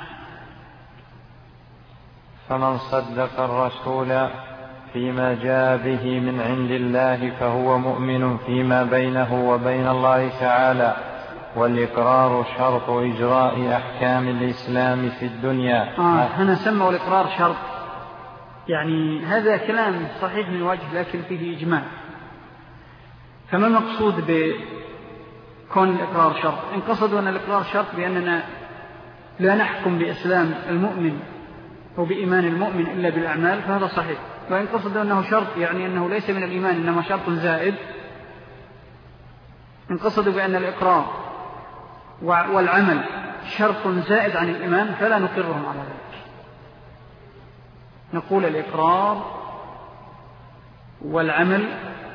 فمن صدق الرسول فيما جاء به من عند الله فهو مؤمن فيما بينه وبين الله تعالى، والإقرار شرط إجراء أحكام الإسلام في الدنيا. آه هنا سموا الإقرار شرط، يعني هذا كلام صحيح من وجه لكن فيه إجماع. فما المقصود بكون الإقرار شرط؟ إن قصدوا أن الإقرار شرط بأننا لا نحكم بإسلام المؤمن وبإيمان المؤمن إلا بالأعمال فهذا صحيح. وإن قصدوا أنه شرط يعني أنه ليس من الإيمان إنما شرط زائد، إن قصدوا بأن الإقرار والعمل شرط زائد عن الإيمان فلا نقرهم على ذلك. نقول الإقرار والعمل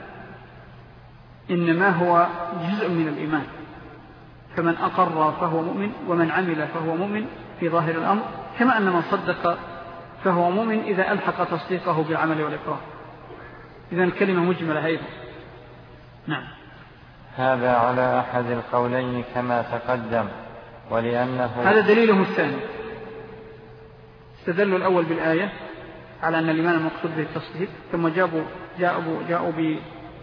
إنما هو جزء من الإيمان، فمن أقر فهو مؤمن ومن عمل فهو مؤمن في ظاهر الأمر، كما أن من صدق فهو مؤمن إذا ألحق تصديقه بالعمل والإقرار. إذن الكلمة مجملة أيضا. نعم. هذا على أحد القولين كما تقدم، ولأنه هذا دليله الثاني. استدلوا الأول بالآية على أن الإيمان المقصود به التصديق، ثم جابوا جاءوا جاءوا ب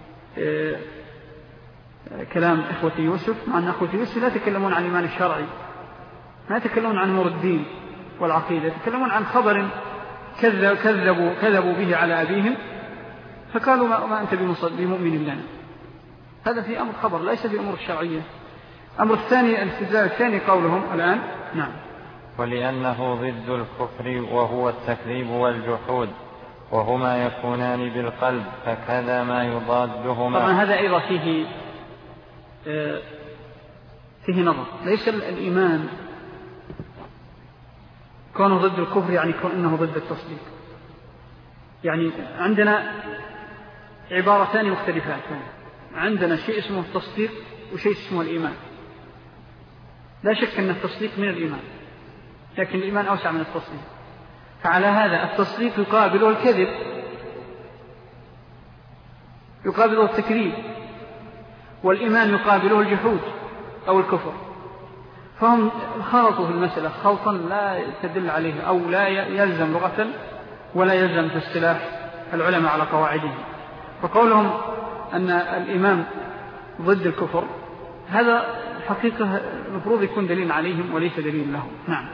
كلام إخوة يوسف، مع أن إخوة يوسف لا يتكلمون عن الإيمان الشرعي، ما يتكلمون عن أمور الدين والعقيدة، يتكلمون عن خبر كذبوا, كذبوا به على أبيهم فقالوا ما, ما أنت بمؤمن لنا. هذا في أمر خبر ليس في أمور الشرعية. أمر الثاني الاستدلال الثاني قولهم الآن نعم ولأنه ضد الكفر وهو التكذيب والجحود وهما يكونان بالقلب فكذا ما يضادهما. طبعا هذا أيضا فيه آه فيه نظر. ليس الإيمان كونه ضد الكفر يعني كونه ضد التصديق. يعني عندنا عبارتان مختلفات. عندنا شيء اسمه التصديق وشيء اسمه الإيمان. لا شك أن التصديق من الإيمان لكن الإيمان أوسع من التصديق. فعلى هذا التصديق يقابله الكذب يقابله التكذيب والإيمان يقابله الجحود أو الكفر. فهم خلطوا في المسألة خلطا لا تدل عليه أو لا يلزم لغة ولا يلزم في اصطلاح العلماء على قواعده. فقولهم أن الإيمان ضد الكفر هذا حقيقة المفروض يكون دليل عليهم وليس دليل لهم. نعم.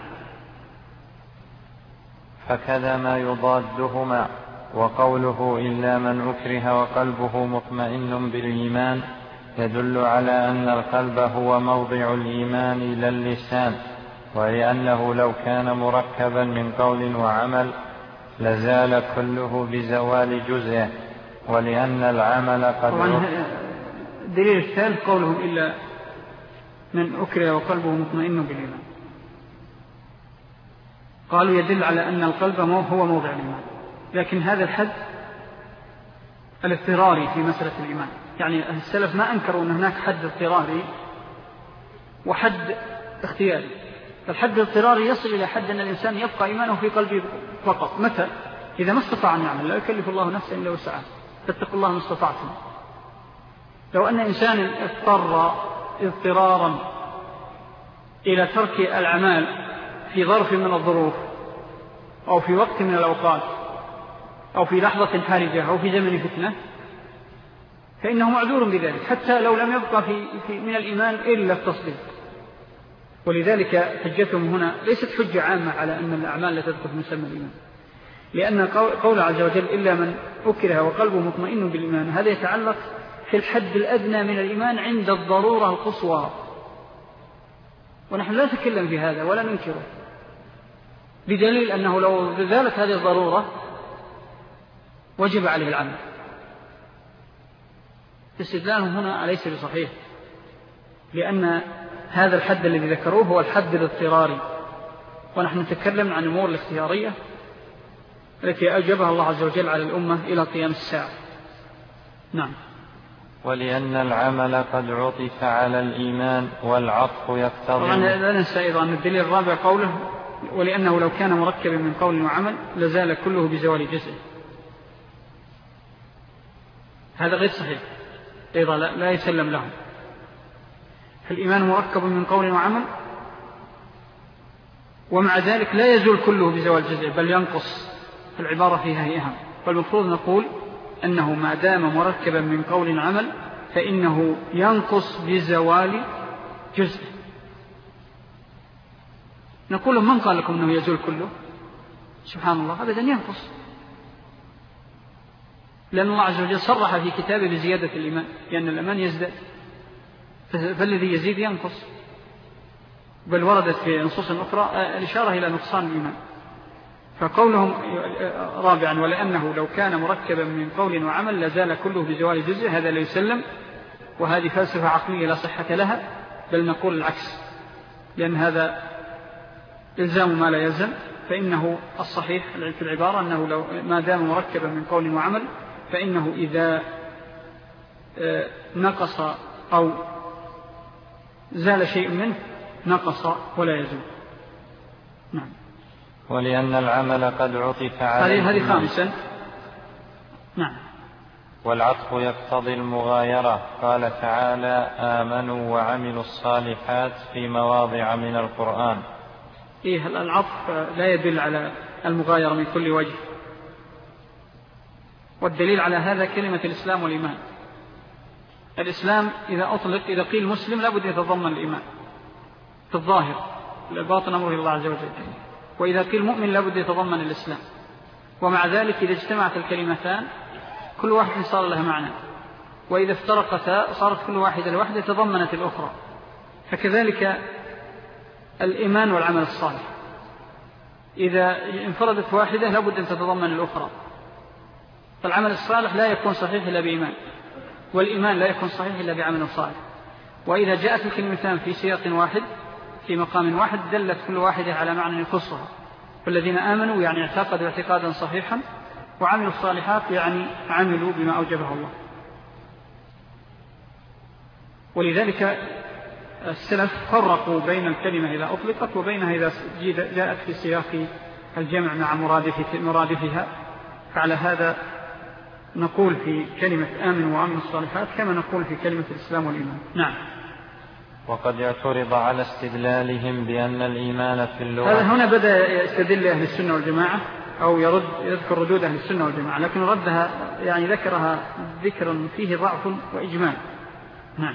فكذا ما يضادهما. وقوله إلا من أكره وقلبه مطمئن بالإيمان يدل على أن القلب هو موضع الإيمان لا اللسان ولأنه لو كان مركبا من قول وعمل لزال كله بزوال جزءه ولأن العمل قد الدليل الثالث قولهم إلا من أكره وقلبه مطمئن بالإيمان قالوا يدل على أن القلب هو موضع الإيمان. لكن هذا الحد الاضطراري في مسألة الإيمان. يعني السلف ما أنكروا أن هناك حد اضطراري وحد اختياري. فالحد الاضطراري يصل إلى حد أن الإنسان يبقى إيمانه في قلبه فقط. متى؟ إذا ما استطاع أن يعمل لا يكلف الله نفسا إلا وسعها فاتقوا الله ما استطعتم. لو أن إنسان اضطر اضطرارا إلى ترك الأعمال في ظرف من الظروف أو في وقت من الأوقات أو في لحظة حرجة أو في زمن فتنة فإنه معذور بذلك حتى لو لم يبقى في في من الإيمان إلا التصديق. ولذلك حجتهم هنا ليست حجة عامة على أن الأعمال لا تدخل في مسمى الإيمان لأن قول عز وجل إلا من أكره وقلبه مطمئن بالإيمان هذا يتعلق في الحد الأدنى من الإيمان عند الضرورة القصوى ونحن لا نتكلم في هذا ولا ننكره بدليل أنه لو زالت هذه الضرورة وجب عليه العمل. استدلالهم هنا ليس بصحيح لأن هذا الحد الذي ذكروه هو الحد الاضطراري ونحن نتكلم عن الأمور الاختيارية التي أوجبها الله عز وجل على الأمة إلى قيام الساعة. نعم. ولأن العمل قد عطف على الإيمان والعطف يقتضي. طبعا لا ننسى أيضا أن الدليل الرابع قوله ولأنه لو كان مركبا من قول وعمل لزال كله بزوال جزء. هذا غير صحيح أيضا لا, لا يسلم لهم. فالإيمان مركب من قول وعمل ومع ذلك لا يزول كله بزوال جزء بل ينقص. العبارة فيها هي أهم. فالمفروض نقول أنه ما دام مركبا من قول عمل فإنه ينقص بزوال جزء. نقول من قال لكم أنه يزول كله؟ سبحان الله أبدا ينقص لأن الله عز وجل صرح في كتابه بزيادة الإيمان لأن الإيمان يزداد فالذي يزيد ينقص بل وردت في نصوص أخرى الإشارة إلى نقصان الإيمان. فقولهم رابعا ولأنه لو كان مركبا من قول وعمل لزال كله بزوال جزء هذا لا يسلم وهذه فلسفة عقلية لا صحة لها بل نقول العكس لأن هذا إلزام ما لا يلزم. فإنه الصحيح في العبارة أنه لو ما دام مركبا من قول وعمل فإنه إذا نقص أو زال شيء منه نقص ولا يزول. نعم. ولأن العمل قد عطف على هذه هذه خامسا. نعم. والعطف يقتضي المغايرة. قال تعالى آمنوا وعملوا الصالحات في مواضع من القرآن. إيه العطف لا يدل على المغايرة من كل وجه والدليل على هذا كلمة الإسلام والإيمان. الإسلام إذا أطلق إذا قيل مسلم لابد يتضمن الإيمان في الظاهر الباطن أمره الله عز وجل وإذا قيل مؤمن لابد يتضمن الإسلام ومع ذلك إذا اجتمعت الكلمتان كل واحد صار لها معنى، وإذا افترقتا صارت كل واحدة لوحدة تضمنت الأخرى. فكذلك الإيمان والعمل الصالح، إذا انفردت واحدة لابد أن تتضمن الأخرى. فالعمل الصالح لا يكون صحيح إلا بإيمان، والإيمان لا يكون صحيح إلا بعمل صالح. وإذا جاءت الكلمتان في سياق واحد في مقام واحد دلت كل واحدة على معنى يخصها. فالذين آمنوا يعني اعتقدوا اعتقادا صحيحا، وعملوا الصالحات يعني عملوا بما أوجبه الله. ولذلك السلف فرقوا بين الكلمة إذا أطلقت وبينها إذا جاءت في سياق الجمع مع مرادفها. فعلى هذا نقول في كلمة آمن وعمل الصالحات كما نقول في كلمة الإسلام والإيمان. نعم. وقد اعترض على استدلالهم بأن الإيمان في اللغة. هذا هنا بدأ يستدل أهل السنة والجماعة أو يرد يذكر ردود أهل السنة والجماعة، لكن ردها يعني ذكرها ذكرا فيه ضعف وإجمال. نعم.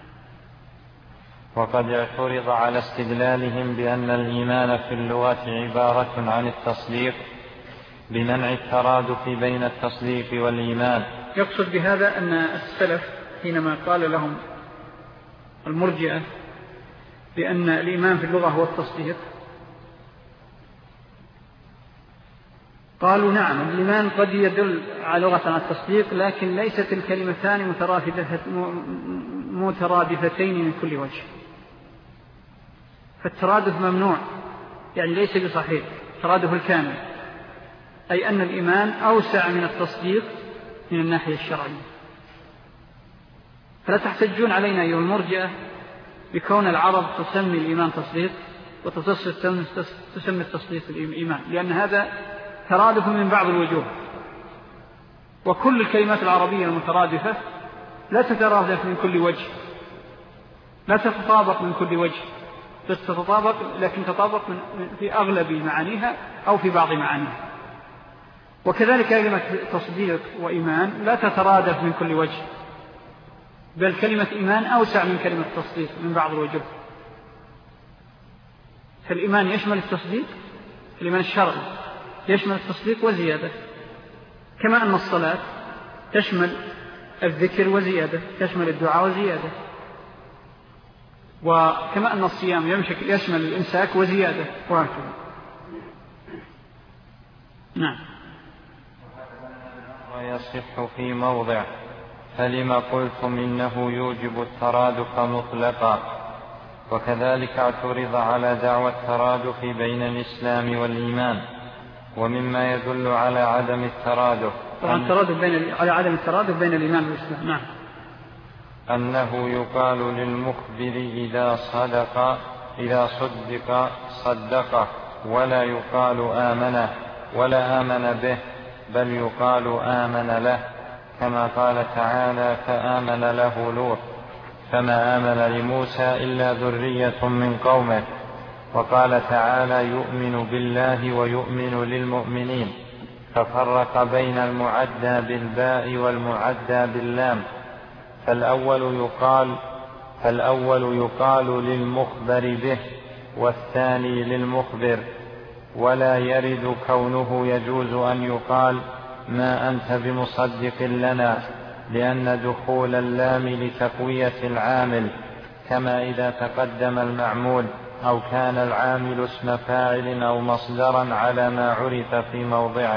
وقد اعترض على استدلالهم بأن الإيمان في اللغة عبارة عن التصديق بمنع الترادف بين التصديق والإيمان. يقصد بهذا أن السلف حينما قال لهم المرجئة بأن الإيمان في اللغة هو التصديق، قالوا نعم الإيمان قد يدل على لغة عن التصديق، لكن ليست الكلمتان مترادفتين من كل وجه. فالترادف ممنوع، يعني ليس بصحيح ترادف الكامل، أي أن الإيمان أوسع من التصديق من الناحية الشرعية. فلا تحتجون علينا أيها المرجئة بكون العرب تسمي الإيمان تصديق وتسمي التصديق الإيمان، لأن هذا ترادف من بعض الوجوه، وكل الكلمات العربية المترادفة لا تترادف من كل وجه، لا تتطابق من كل وجه، بس تتطابق لكن تطابق في أغلب معانيها أو في بعض معانيها. وكذلك كلمة تصديق وإيمان لا تترادف من كل وجه، بل كلمة إيمان أوسع من كلمة تصديق من بعض الوجوه. فالإيمان يشمل التصديق، الإيمان الشرعي يشمل التصديق وزيادة، كما أن الصلاة تشمل الذكر وزيادة، تشمل الدعاء وزيادة، وكما أن الصيام يشمل الإمساك وزيادة، وهكذا. نعم. ويصح في موضع، فلما قلتم إنه يوجب الترادف مطلقا. وكذلك اعترض على دعوى الترادف بين الإسلام والإيمان. ومما يدل على عدم الترادف طبعا الترادف بين على عدم الترادف بين الإيمان والإسلام. نعم. أنه يقال للمخبر إذا صدق إذا صدق صدقه، ولا يقال آمنه ولا آمن به، بل يقال آمن له، كما قال تعالى فآمن له لوط فما آمن لموسى إلا ذرية من قومه. وقال تعالى يؤمن بالله ويؤمن للمؤمنين، ففرق بين المعدى بالباء والمعدى باللام. فالأول يقال فالأول يقال للمخبر به، والثاني للمخبر. ولا يرد كونه يجوز أن يقال ما أنت بمصدق لنا، لأن دخول اللام لتقوية العامل، كما إذا تقدم المعمول أو كان العامل اسم فاعل أو مصدرا على ما عرف في موضعه.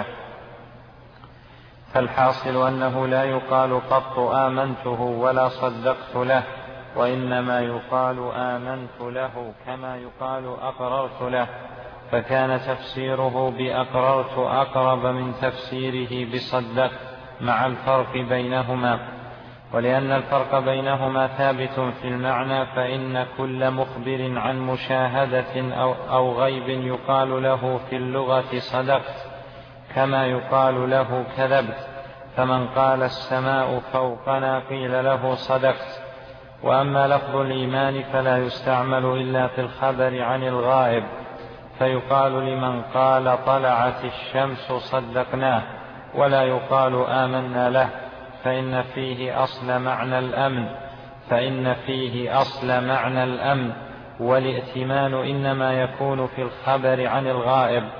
فالحاصل أنه لا يقال قط آمنته ولا صدقت له، وإنما يقال آمنت له كما يقال أقررت له. فكان تفسيره بأقررت أقرب من تفسيره بصدقت، مع الفرق بينهما. ولأن الفرق بينهما ثابت في المعنى، فإن كل مخبر عن مشاهدة أو, أو غيب يقال له في اللغة صدقت، كما يقال له كذبت. فمن قال السماء فوقنا قيل له صدقت. وأما لفظ الإيمان فلا يستعمل إلا في الخبر عن الغائب، فيقال لمن قال طلعت الشمس صدقناه، ولا يقال آمنا له، فإن فيه أصل معنى الأمن فإن فيه أصل معنى الأمن والائتمان إنما يكون في الخبر عن الغائب،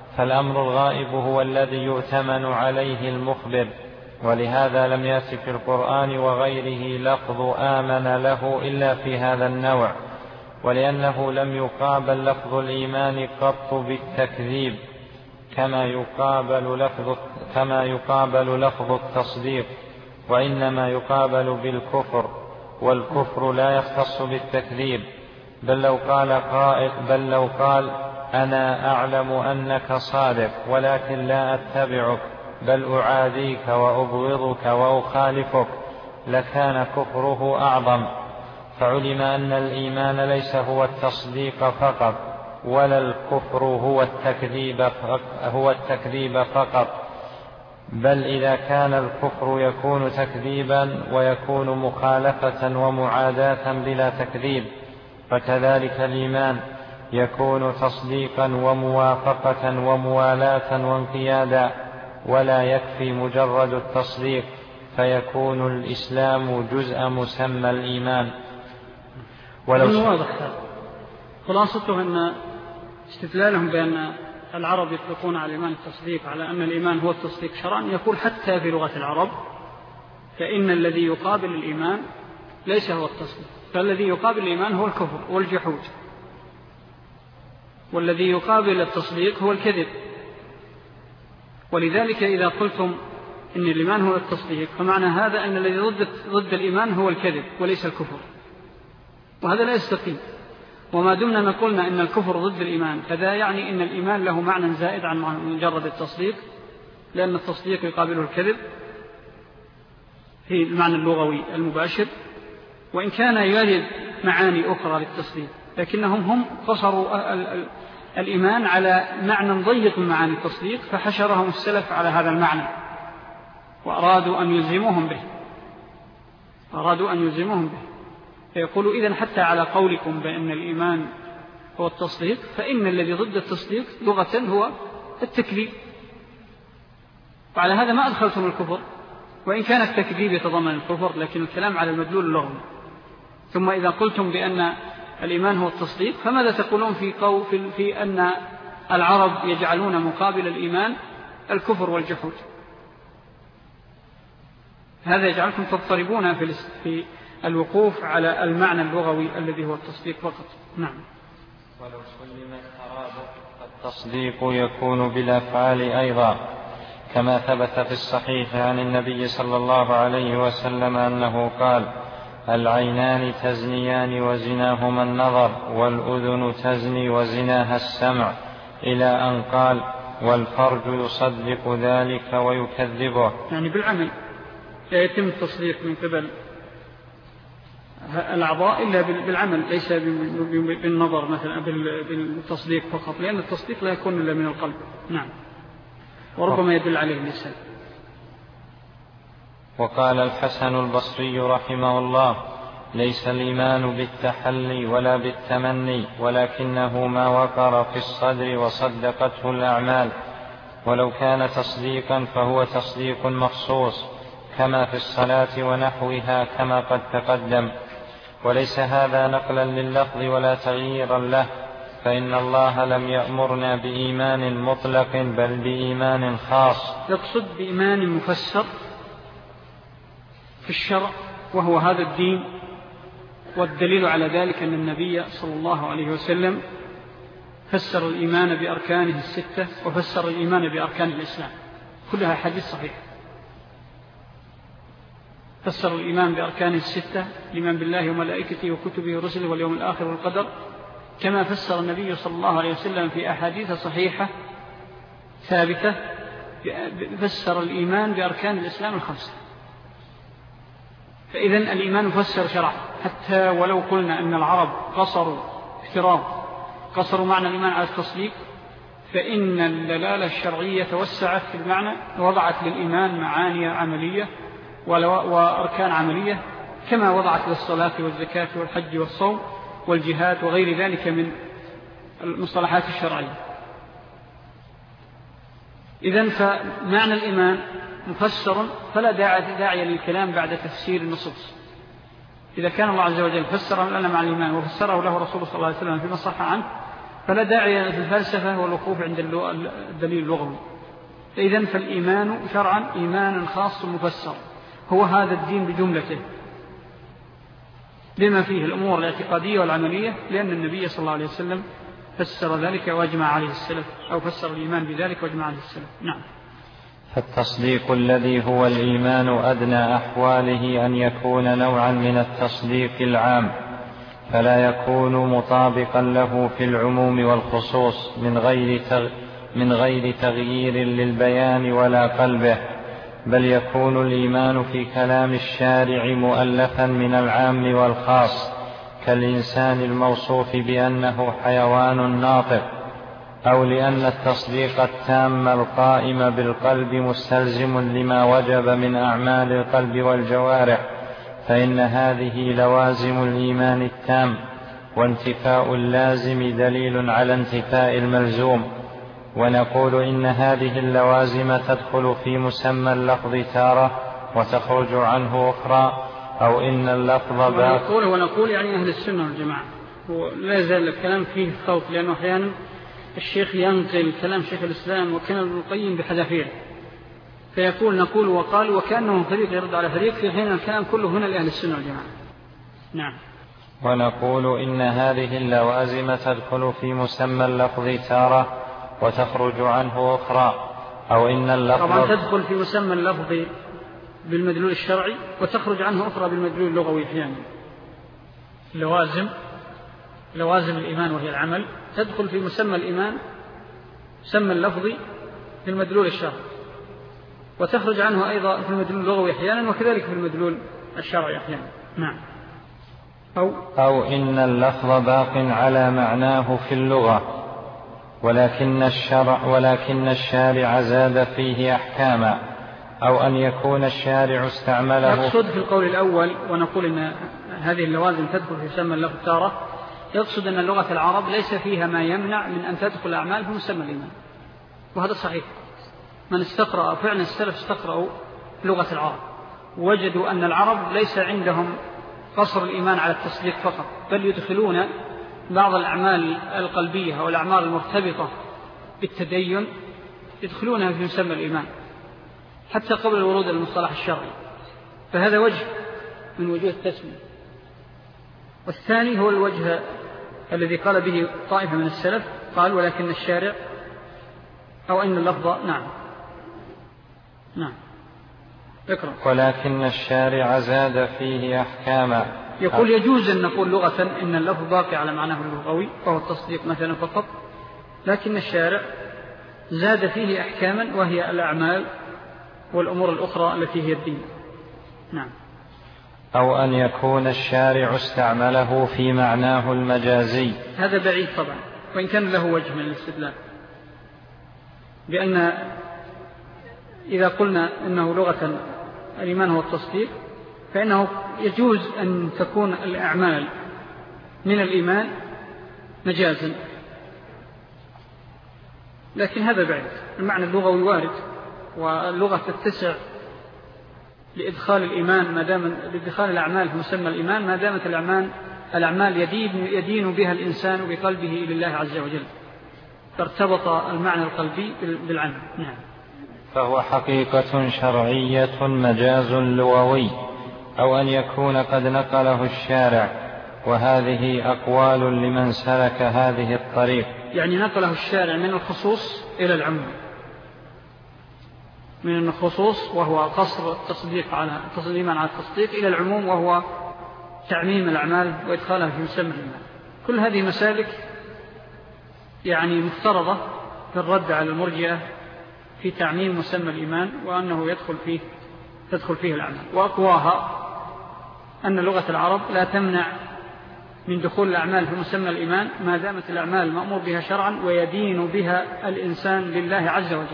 فالأمر الغائب هو الذي يؤتمن عليه المخبر، ولهذا لم يأت في القرآن وغيره لفظ آمن له إلا في هذا النوع، ولأنه لم يقابل لفظ الإيمان قط بالتكذيب كما يقابل لفظ, كما يقابل لفظ التصديق، وإنما يقابل بالكفر، والكفر لا يختص بالتكذيب. بل لو قال قائل بل لو قال أنا أعلم أنك صادق ولكن لا أتبعك بل أعاديك وأبغضك وأخالفك لكان كفره أعظم. فعلم أن الإيمان ليس هو التصديق فقط، ولا الكفر هو التكذيب هو التكذيب فقط، بل إذا كان الكفر يكون تكذيبا ويكون مخالفة ومعاداة بلا تكذيب، فكذلك الإيمان يكون تصديقا وموافقة وموالاة وانقيادا، ولا يكفي مجرد التصديق فيكون الإسلام جزء مسمى الإيمان. ولو واضح خلاصته أن استدلالهم بأن العرب يطلقون على الإيمان التصديق على أن الإيمان هو التصديق شرعا، يقول حتى في لغة العرب فإن الذي يقابل الإيمان ليس هو التصديق، فالذي يقابل الإيمان هو الكفر والجحود، والذي يقابل التصديق هو الكذب. ولذلك إذا قلتم إن الإيمان هو التصديق فمعنى هذا أن الذي ضد, ضد الإيمان هو الكذب وليس الكفر، وهذا لا يستقيم. وما دمنا نقولنا إن الكفر ضد الإيمان فذا يعني إن الإيمان له معنى زائد عن مجرد التصديق، لأن التصديق يقابله الكذب في المعنى اللغوي المباشر، وإن كان يرد معاني أخرى للتصديق، لكنهم هم قصروا الإيمان على معنى ضيق من معاني التصديق، فحشرهم السلف على هذا المعنى وأرادوا أن يلزموهم به أرادوا أن يلزموهم به فيقولوا إذن حتى على قولكم بأن الإيمان هو التصديق فإن الذي ضد التصديق لغة هو التكذيب، وعلى هذا ما أدخلتم الكفر، وإن كان التكذيب يتضمن الكفر لكن الكلام على المدلول اللغوي. ثم إذا قلتم بأن الإيمان هو التصديق فماذا تقولون في, قو في, في أن العرب يجعلون مقابل الإيمان الكفر والجحود؟ هذا يجعلكم تضطربون في, في الوقوف على المعنى اللغوي الذي هو التصديق فقط. نعم. ولو سلم الترادف التصديق يكون بالأفعال أيضا، كما ثبت في الصحيح عن النبي صلى الله عليه وسلم أنه قال: العينان تزنيان وزناهما النظر، والأذن تزني وزناها السمع، إلى أن قال: والفرج يصدق ذلك ويكذبه. يعني بالعمل لا يتم التصديق من قبل الأعضاء إلا بالعمل، ليس بالنظر مثلا بالتصديق فقط، لأن التصديق لا يكون إلا من القلب. نعم. وربما يدل عليه اللسان. وقال الحسن البصري رحمه الله: ليس الإيمان بالتحلي ولا بالتمني، ولكنه ما وقر في الصدر وصدقته الأعمال، ولو كان تصديقا فهو تصديق مخصوص كما في الصلاة ونحوها كما قد تقدم. وليس هذا نقلا لللفظ ولا تغييرا له، فإن الله لم يأمرنا بإيمان مطلق بل بإيمان خاص. يقصد بإيمان مفسر في الشرع وهو هذا الدين، والدليل على ذلك أن النبي صلى الله عليه وسلم فسر الإيمان بأركانه الستة وفسر الإيمان بأركان الإسلام، كلها حديث صحيح. فسر الإيمان بأركانه الستة: الإيمان بالله وملائكته وكتبه ورسله واليوم الآخر والقدر، كما فسر النبي صلى الله عليه وسلم في أحاديث صحيحة ثابتة فسر الإيمان بأركان الإسلام الخمسة. فإذن الإيمان مفسر شرعا، حتى ولو قلنا أن العرب قصروا افتراض قصروا معنى الإيمان على التصديق، فإن الدلالة الشرعية توسعت في المعنى ووضعت للإيمان معاني عملية وأركان عملية، كما وضعت للصلاة والزكاة والحج والصوم والجهاد وغير ذلك من المصطلحات الشرعية. إذن فمعنى الإيمان مفسر، فلا داعي للكلام بعد تفسير النصوص. إذا كان الله عز وجل فسره لنا مع الإيمان وفسره له رسول صلى الله عليه وسلم فيما صح عنه، فلا داعي في الفلسفة والوقوف عند الدليل اللغوي. إذن فالإيمان شرعا إيمانا خاص مفسر، هو هذا الدين بجملته لما فيه الأمور الاعتقادية والعملية، لأن النبي صلى الله عليه وسلم فسر ذلك واجمع عليه السلف، أو فسر الإيمان بذلك واجمع عليه السلف. نعم. فالتصديق الذي هو الإيمان أدنى أحواله أن يكون نوعا من التصديق العام، فلا يكون مطابقا له في العموم والخصوص من غير من غير تغيير للبيان ولا قلبه، بل يكون الإيمان في كلام الشارع مؤلفا من العام والخاص، كالإنسان الموصوف بأنه حيوان ناطق، أو لأن التصديق التام القائم بالقلب مستلزم لما وجب من أعمال القلب والجوارح، فإن هذه لوازم الإيمان التام، وانتفاء اللازم دليل على انتفاء الملزوم. ونقول إن هذه اللوازم تدخل في مسمى اللفظ تارة وتخرج عنه أخرى، أو إن اللفظ ونقول, ونقول يعني أهل السنة والجماعة، ولا يزال الكلام فيه خوف، لأنه أحيانا الشيخ ينقل كلام شيخ الإسلام وكان ابن القيم بحذافيره، فيقول نقول وقال وكأنه فريق يرد على فريق، في حين الكلام كله هنا لأهل السنة والجماعة. نعم. ونقول إن هذه اللوازم تدخل في مسمى اللفظ تارة وتخرج عنه أخرى، أو إن اللفظ طبعا تدخل في مسمى اللفظ بالمدلول الشرعي وتخرج عنه أخرى بالمدلول اللغوي. أحيانا لوازم لوازم الإيمان وهي العمل تدخل في مسمى الإيمان مسمى اللفظي بالمدلول الشرعي، وتخرج عنه أيضا في المدلول اللغوي أحيانا، وكذلك في المدلول الشرعي أحيانا. نعم. أو, أو إن اللفظ باق على معناه في اللغة، ولكن الشرع, ولكن الشارع زاد فيه أحكاما، أو أن يكون الشارع استعمله. يقصد في القول الأول ونقول إن هذه اللوازم تدخل في مسمى اللفظ تارة، يقصد أن لغة العرب ليس فيها ما يمنع من أن تدخل الأعمال في مسمى الإيمان، وهذا صحيح. من استقرأ فعلا السلف استقرأوا لغة العرب وجدوا أن العرب ليس عندهم قصر الإيمان على التصديق فقط، بل يدخلون بعض الأعمال القلبية والأعمال المرتبطة بالتدين يدخلونها في مسمى الإيمان حتى قبل الورود المصطلح الشرعي، فهذا وجه من وجوه التسمية. والثاني هو الوجه الذي قال به طائفة من السلف، قال ولكن الشارع، أو أن اللفظ. نعم نعم اقرأ. ولكن الشارع زاد فيه أحكاما. يقول يجوز أن نقول لغة إن اللفظ باقي على معناه اللغوي وهو التصديق مثلا فقط، لكن الشارع زاد فيه أحكاما وهي الأعمال والأمور الأخرى التي هي الدين. نعم. أو أن يكون الشارع استعمله في معناه المجازي. هذا بعيد طبعا، وإن كان له وجه من الاستدلال، بأن إذا قلنا إنه لغة الإيمان هو التصديق، فإنه يجوز أن تكون الأعمال من الإيمان مجازا، لكن هذا بعيد. المعنى اللغوي وارد، واللغة تتسع لإدخال الإيمان ما دام لإدخال الأعمال في مسمى الإيمان ما دامت الأعمال الأعمال يدين يدين بها الإنسان بقلبه إلى الله عز وجل، فارتبط المعنى القلبي بالعمل. نعم. فهو حقيقة شرعية مجاز لغوي، أو أن يكون قد نقله الشارع، وهذه أقوال لمن سلك هذه الطريق. يعني نقله الشارع من الخصوص إلى العموم، من الخصوص وهو قصر التصديق على الإيمان على التصديق إلى العموم وهو تعميم الأعمال وإدخالها في مسمى الإيمان. كل هذه مسالك يعني مفترضة في الرد على المرجئة في تعميم مسمى الإيمان، وأنه يدخل فيه تدخل فيه الأعمال. وأقواها أن لغة العرب لا تمنع من دخول الأعمال في مسمى الإيمان ما دامت الأعمال مأمور بها شرعا ويدين بها الإنسان لله عز وجل،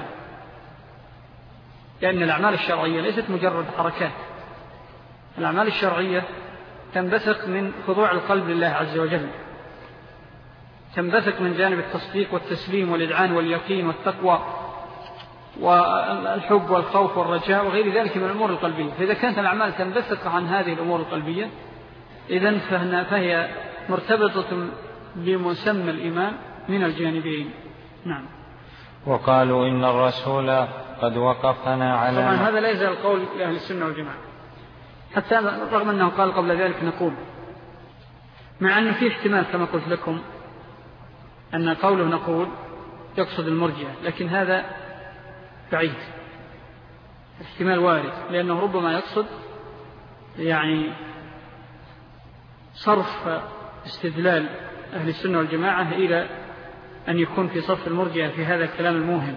لأن الأعمال الشرعية ليست مجرد حركات. الأعمال الشرعية تنبثق من خضوع القلب لله عز وجل، تنبثق من جانب التصديق والتسليم والإذعان واليقين والتقوى والحب والخوف والرجاء وغير ذلك من الأمور القلبية. فإذا كانت الأعمال تنبثق عن هذه الأمور القلبية، إذن فهي مرتبطة بمسمى الإيمان من الجانبين. نعم. وقالوا إن الرسول قد وقفنا على طبعا هذا لا يزال القول لأهل السنة والجماعة، حتى رغم أنه قال قبل ذلك نقول، مع أنه في احتمال كما قلت لكم أن قوله نقول يقصد المرجئة، لكن هذا بعيد، احتمال وارد، لأنه ربما يقصد يعني صرف استدلال أهل السنة والجماعة إلى أن يكون في صف المرجئة في هذا الكلام الموهم.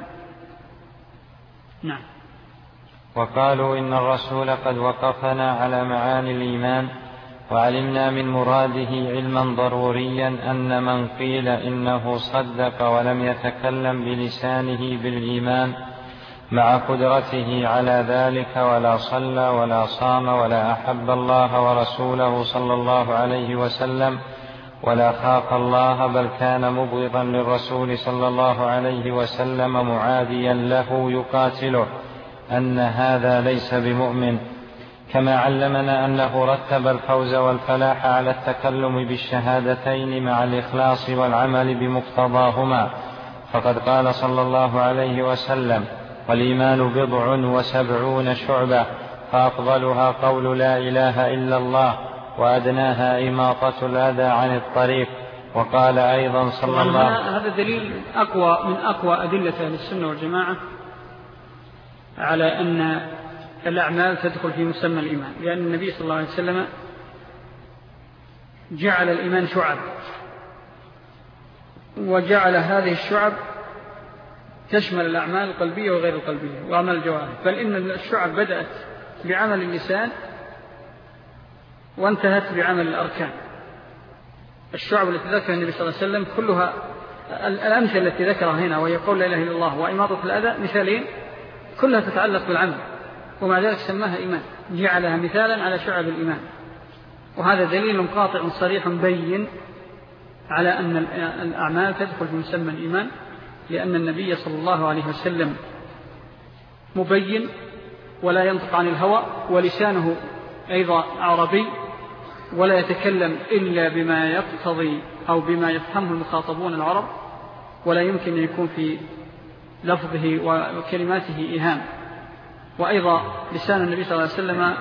نعم. وقالوا إن الرسول قد وقفنا على معاني الإيمان، وعلمنا من مراده علما ضروريا أن من قيل إنه صدق ولم يتكلم بلسانه بالإيمان مع قدرته على ذلك ولا صلى ولا صام ولا أحب الله ورسوله صلى الله عليه وسلم ولا خاف الله، بل كان مبغضا للرسول صلى الله عليه وسلم معاديا له يقاتله، أن هذا ليس بمؤمن. كما علمنا أنه رتب الفوز والفلاح على التكلم بالشهادتين مع الإخلاص والعمل بمقتضاهما، فقد قال صلى الله عليه وسلم: والإيمان بضع وسبعون شعبة، فأفضلها قول لا إله إلا الله، وأدناها إماطة الأذى عن الطريق. وقال أيضا صلى الله، هذا دليل أقوى من أقوى أدلة أهل السنة والجماعة على أن الأعمال تدخل في مسمى الإيمان، لأن النبي صلى الله عليه وسلم جعل الإيمان شعب، وجعل هذه الشعب تشمل الأعمال القلبية وغير القلبية وأعمال الجوارح، بل إن الشعب بدأت بعمل اللسان وانتهت بعمل الأركان. الشعب التي ذكرها النبي صلى الله عليه وسلم كلها الأمثلة التي ذكرها هنا، وهي قول لا إله إلا الله وإماطة الأذى، مثالين كلها تتعلق بالعمل، ومع ذلك سماها إيمان، جعلها مثالا على شعب الإيمان. وهذا دليل قاطع صريح بين على أن الأعمال تدخل في مسمى الإيمان، لأن النبي صلى الله عليه وسلم مبين ولا ينطق عن الهوى، ولسانه أيضا عربي، ولا يتكلم إلا بما يقتضي أو بما يفهمه المخاطبون العرب، ولا يمكن أن يكون في لفظه وكلماته إيهام. وأيضا لسان النبي صلى الله عليه وسلم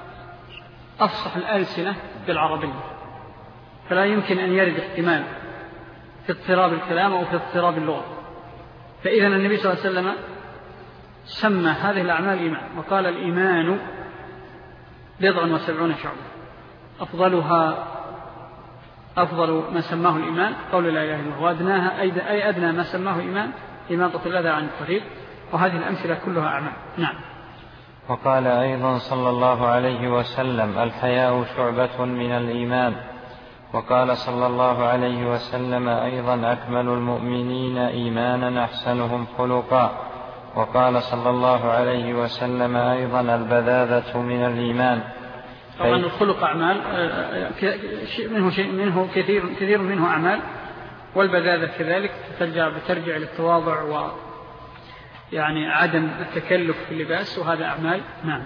أفصح الألسنة بالعربية، فلا يمكن أن يرد احتمال في اضطراب الكلام أو في اضطراب اللغة. فإذا النبي صلى الله عليه وسلم سمى هذه الأعمال إيمان، وقال الإيمان بضع وسبعون شعبة، أفضلها أفضل ما سماه الإيمان قول لا إله إلا الله، وأدناها أي أدنى ما سماه إيمان إماطة الأذى عن الطريق. وهذه الأمثلة كلها أعمال. نعم. وقال أيضا صلى الله عليه وسلم: الحياء شعبة من الإيمان. وقال صلى الله عليه وسلم أيضا: أكمل المؤمنين إيمانا أحسنهم خلقا. وقال صلى الله عليه وسلم أيضا: البذاذة من الإيمان. طبعا الخلق أعمال، منه, شيء منه كثير, كثير منه أعمال، والبذاذة كذلك ترجع, ترجع للتواضع و يعني عدم التكلف في اللباس، وهذا أعمال. نعم.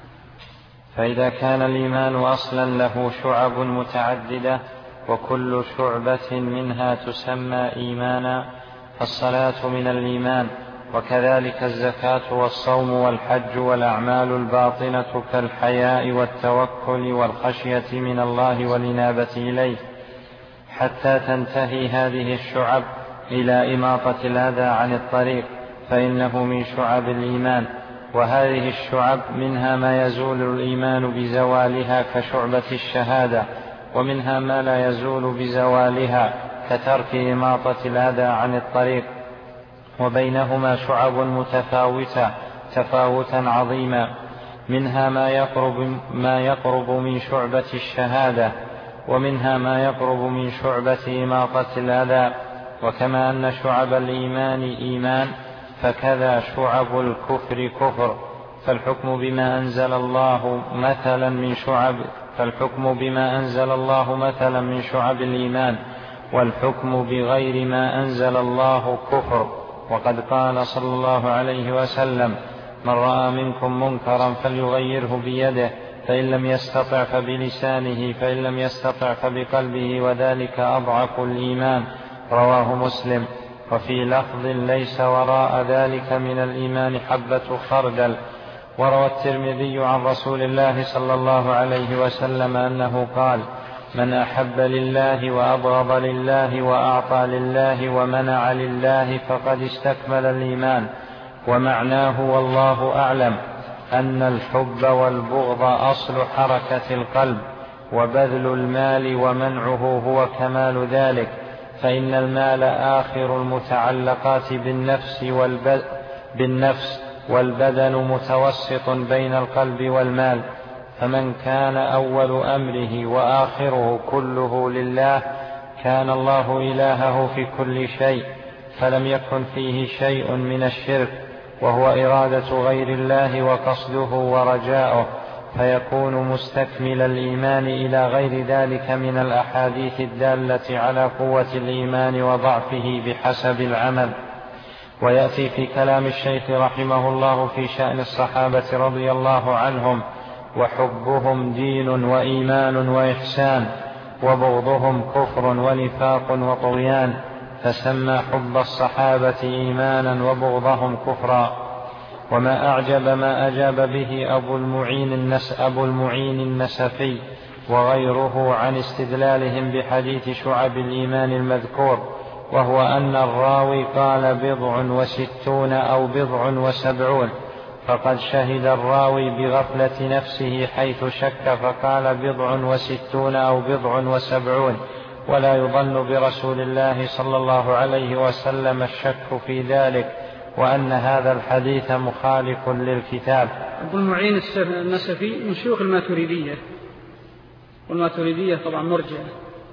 فإذا كان الإيمان أصلا له شعب متعددة وكل شعبة منها تسمى إيمانا، فالصلاة من الإيمان، وكذلك الزكاة والصوم والحج والأعمال الباطنة كالحياء والتوكل والخشية من الله والإنابة إليه، حتى تنتهي هذه الشعب إلى إماطة الأذى عن الطريق، فإنه من شعب الإيمان. وهذه الشعب منها ما يزول الإيمان بزوالها كشعبة الشهادة، ومنها ما لا يزول بزوالها كترك إماطة الأذى عن الطريق، وبينهما شعب متفاوتة تفاوتا عظيما، منها ما يقرب, ما يقرب من شعبة الشهادة، ومنها ما يقرب من شعبة إماطة الأذى. وكما أن شعب الإيمان إيمان، فكذا شعب الكفر كفر، فالحكم بما أنزل الله مثلا من شعب فالحكم بما أنزل الله مثلا من شعب الإيمان، والحكم بغير ما أنزل الله كفر. وقد قال صلى الله عليه وسلم: من رأى منكم منكرا فليغيره بيده، فإن لم يستطع فبلسانه، فإن لم يستطع فبقلبه، وذلك أضعف الإيمان. رواه مسلم. وفي لفظ ليس وراء ذلك من الإيمان حبة خردل. وروى الترمذي عن رسول الله صلى الله عليه وسلم أنه قال: من أحب لله وأبغض لله وأعطى لله ومنع لله فقد استكمل الإيمان. ومعناه والله أعلم أن الحب والبغض أصل حركة القلب، وبذل المال ومنعه هو كمال ذلك، فإن المال آخر المتعلقات بالنفس, والب... بالنفس والبدن متوسط بين القلب والمال، فمن كان أول أمره وآخره كله لله كان الله إلهه في كل شيء، فلم يكن فيه شيء من الشرك، وهو إرادة غير الله وقصده ورجاؤه، فيكون مستكمل الإيمان إلى غير ذلك من الأحاديث الدالة على قوة الإيمان وضعفه بحسب العمل. ويأتي في كلام الشيخ رحمه الله في شأن الصحابة رضي الله عنهم: وحبهم دين وإيمان وإحسان، وبغضهم كفر ونفاق وطغيان، فسمى حب الصحابة إيمانا وبغضهم كفرا. وما أعجب ما أجاب به أبو المعين, النس أبو المعين النسفي وغيره عن استدلالهم بحديث شعب الإيمان المذكور، وهو أن الراوي قال بضع وستون أو بضع وسبعون، فقد شهد الراوي بغفلة نفسه حيث شك فقال بضع وستون أو بضع وسبعون، ولا يظن برسول الله صلى الله عليه وسلم الشك في ذلك، وأن هذا الحديث مخالف للكتاب. أبو المعين النسفي من شيوخ الماتريدية، والماتريدية طبعا مرجئة،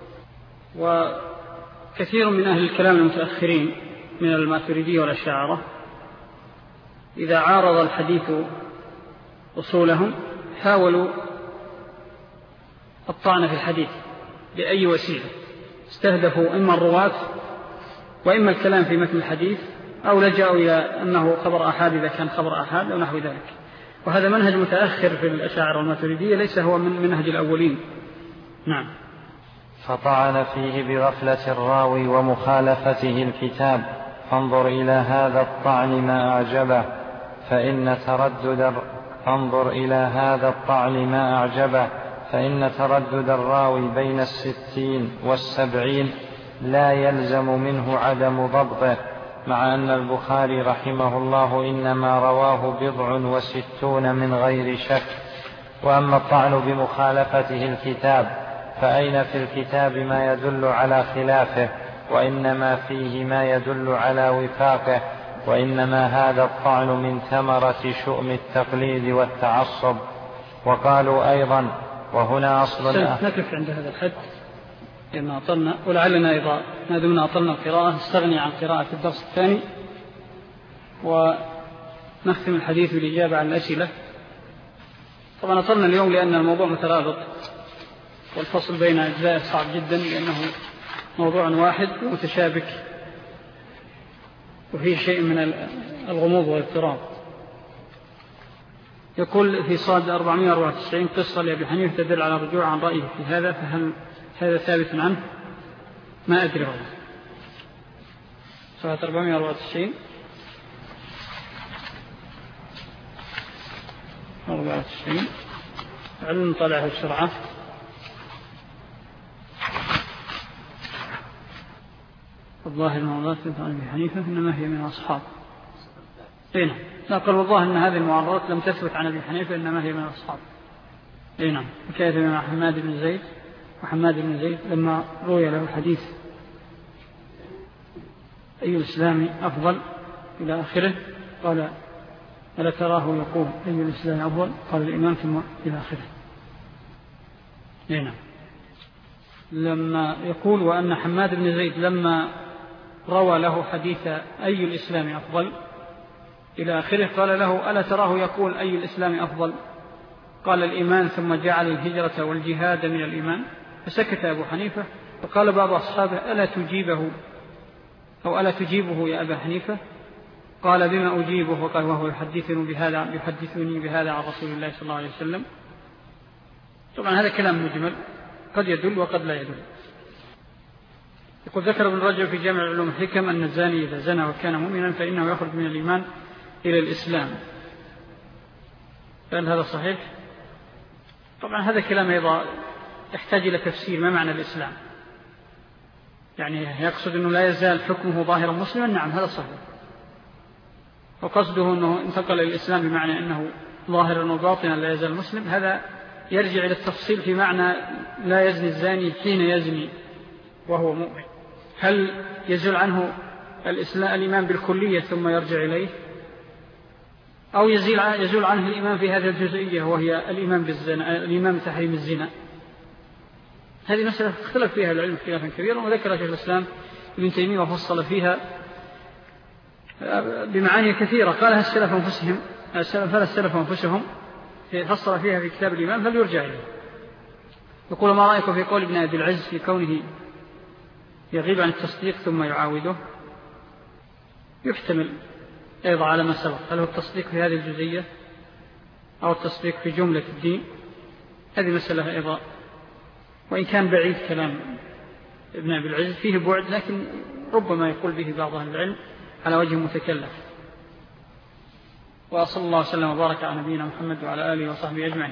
وكثير من أهل الكلام المتأخرين من الماتريدية والأشاعرة إذا عارض الحديث أصولهم حاولوا الطعن في الحديث بأي وسيلة، استهدفوا إما الرواة وإما الكلام في متن الحديث، أو لجأوا إلى أنه خبر أحاد إذا كان خبر أحاد أو نحو ذلك. وهذا منهج متأخر في الأشاعرة والماتريدية، ليس هو من منهج الأولين. نعم. فطعن فيه بغفلة الراوي ومخالفته الكتاب، فانظر إلى هذا الطعن ما أعجبه، فإن تردد فانظر إلى هذا الطعن ما أعجبه فإن تردد الراوي بين الستين والسبعين لا يلزم منه عدم ضبطه، مع أن البخاري رحمه الله إنما رواه بضع وستون من غير شك. وأما الطعن بمخالفته الكتاب فأين في الكتاب ما يدل على خلافه، وإنما فيه ما يدل على وفاقه، وإنما هذا الطعن من ثمرة شؤم التقليد والتعصب. وقالوا أيضا، وهنا أصل نكف عند هذا الحد لأن أطلنا، ولعلنا إذا ما دمنا أطلنا القراءة نستغني عن قراءة الدرس الثاني ونختم الحديث بالإجابة عن الأسئلة. طبعا أطلنا اليوم لأن الموضوع مترابط، والفصل بين أجزاء صعب جدا لأنه موضوع واحد متشابك وفيه شيء من الغموض والاضطراب. يقول في صاد أربعمائة وأربعة وتسعين: قصة لأبي حنيفة تدل على الرجوع عن رأيه في هذا، فهل هذا ثابت عنه؟ ما أدري والله. صفحة أربعمائة وأربعة وتسعين أربعة وتسعين علم طلعه بسرعة. الظاهر المعارضات عن أبي حنيفة إنما هي من أصحاب. إيه لا قال والله أن هذه المعارضات لم تثبت عن أبي حنيفة إنما هي من أصحاب. إيه نعم. وكيف مع حماد بن زيد، وحماد بن زيد لما روي له الحديث أي الإسلام أفضل إلى آخره قال ألا تراه يقول أي الإسلام أفضل؟ قال الإيمان ثم إلى آخره. إيه نعم. لما يقول وأن حماد بن زيد لما روى له حديث أي الإسلام أفضل إلى آخره قال له ألا تراه يقول أي الإسلام أفضل؟ قال الإيمان ثم جعل الهجرة والجهاد من الإيمان. فسكت أبو حنيفة، فقال بعض أصحابه ألا تجيبه أو ألا تجيبه يا أبا حنيفة؟ قال بما أجيبه؟ وقال وهو يحدثني بهذا يحدثني بهذا عن رسول الله صلى الله عليه وسلم. طبعا هذا كلام مجمل قد يدل وقد لا يدل. يقول ذكر ابن رجب في جامع العلوم الحكم أن الزاني إذا زنى وكان مؤمنا فإنه يخرج من الإيمان إلى الإسلام. فهل هذا صحيح؟ طبعا هذا كلام أيضا يحتاج إلى تفسير. ما معنى الإسلام؟ يعني يقصد أنه لا يزال حكمه ظاهرا مسلما؟ نعم هذا صحيح. وقصده أنه انتقل إلى الإسلام بمعنى أنه ظاهرا وباطنا لا يزال مسلم، هذا يرجع إلى التفصيل في معنى لا يزني الزاني حين يزني وهو مؤمن. هل يزول عنه الإسلام الإيمان بالكلية ثم يرجع إليه، أو يزول عنه الإيمان في هذه الجزئية وهي الإيمان بالزنا، الإيمان بتحريم الزنا؟ هذه مسألة اختلف فيها العلم اختلافا كبيرا، وذكر شيخ الإسلام ابن تيمية وفصل فيها بمعاني كثيرة قالها السلف أنفسهم، فلا السلف أنفسهم فصل فيها في كتاب الإيمان فليرجع إليه. يقول ما رأيكم في قول ابن أبي العز في كونه يغيب عن التصديق ثم يعاوده؟ يحتمل أيضا على ما سبق، هل هو التصديق في هذه الجزئية أو التصديق في جملة الدين؟ هذه مسألة أيضا، وإن كان بعيد كلام ابن أبي العز فيه بعد، لكن ربما يقول به بعض أهل العلم على وجه متكلف. وصلى الله وسلم وبارك على نبينا محمد وعلى آله وصحبه أجمعين.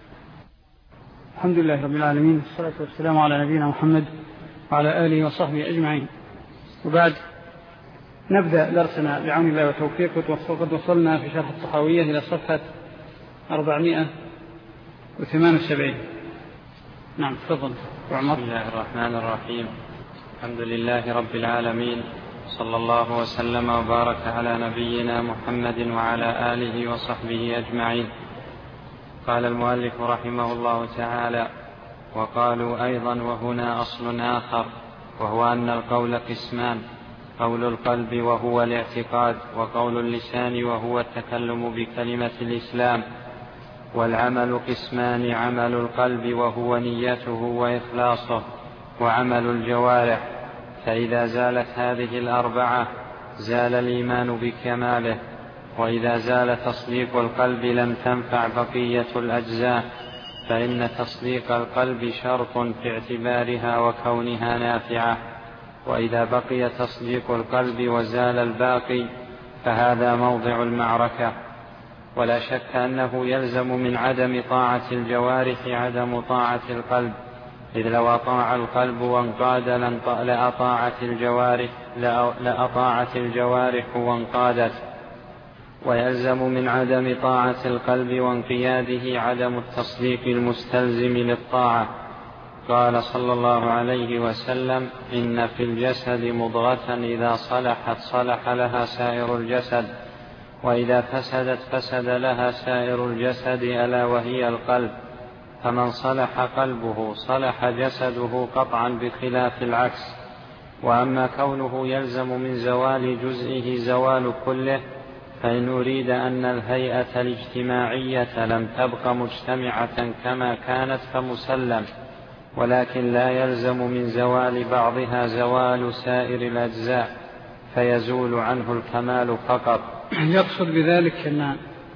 الحمد لله رب العالمين، والصلاة والسلام على نبينا محمد وعلى آله وصحبه أجمعين. وبعد نبدأ درسنا بعون الله وتوفيقه، وقد وصلنا في شرح الطحاوية إلى صفحة أربعمائة وثمانية وسبعين. نعم تفضل. بسم الله الرحمن الرحيم. الحمد لله رب العالمين، صلى الله وسلم وبارك على نبينا محمد وعلى آله وصحبه أجمعين. قال المؤلف رحمه الله تعالى: وقالوا أيضا وهنا أصل آخر، وهو أن القول قسمان: قول القلب وهو الاعتقاد، وقول اللسان وهو التكلم بكلمة الإسلام. والعمل قسمان: عمل القلب وهو نيته وإخلاصه، وعمل الجوارح. فإذا زالت هذه الأربعة زال الإيمان بكماله، وإذا زال تصديق القلب لم تنفع بقية الأجزاء، فإن تصديق القلب شرط في اعتبارها وكونها نافعة. وإذا بقي تصديق القلب وزال الباقي فهذا موضع المعركة. ولا شك أنه يلزم من عدم طاعة الجوارح عدم طاعة القلب، إذ لو أطاع القلب وانقاد لأطاعت الجوارح, لأطاعت الجوارح وانقادت. ويلزم من عدم طاعة القلب وانقياده عدم التصديق المستلزم للطاعة. قال صلى الله عليه وسلم: إن في الجسد مضغة إذا صلحت صلح لها سائر الجسد، وإذا فسدت فسد لها سائر الجسد، ألا وهي القلب. فمن صلح قلبه صلح جسده قطعا، بخلاف العكس. وأما كونه يلزم من زوال جزئه زوال كله، فإن أريد أن الهيئة الاجتماعية لم تبق مجتمعة كما كانت فمسلم، ولكن لا يلزم من زوال بعضها زوال سائر الأجزاء، فيزول عنه الكمال فقط. يقصد بذلك أن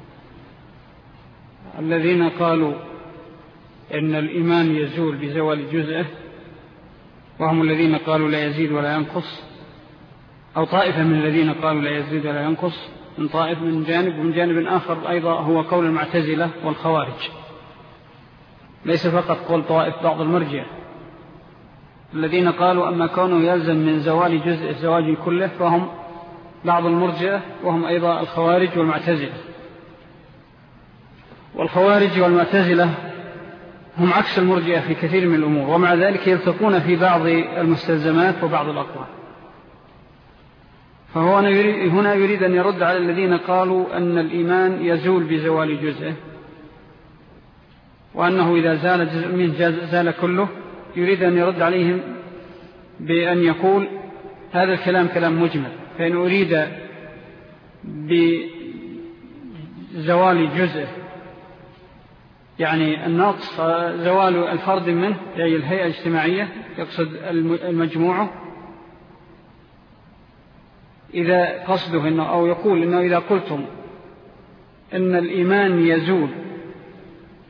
الذين قالوا إن الإيمان يزول بزوال جزءه، وهم الذين قالوا لا يزيد ولا ينقص، أو طائفة من الذين قالوا لا يزيد ولا ينقص من طائف من جانب، ومن جانب آخر أيضا هو قول المعتزلة والخوارج، ليس فقط قول طائف بعض المرجئة الذين قالوا أما كونه يلزم من زوال جزء الزواج كله، فهم بعض المرجئة وهم أيضا الخوارج والمعتزلة. والخوارج والمعتزلة هم عكس المرجئة في كثير من الأمور، ومع ذلك يلتقون في بعض المستلزمات وبعض الأقوال. فهو هنا يريد أن يرد على الذين قالوا أن الإيمان يزول بزوال جزءه، وأنه إذا زال جزء منه زال كله. يريد أن يرد عليهم بأن يقول هذا الكلام كلام مجمل، فإن أريد بزوال جزء يعني النقص زوال الفرد منه، يعني الهيئة الاجتماعية، يقصد المجموعة. إذا قصده إنه أو يقول إنه إذا قلتم إن الإيمان يزول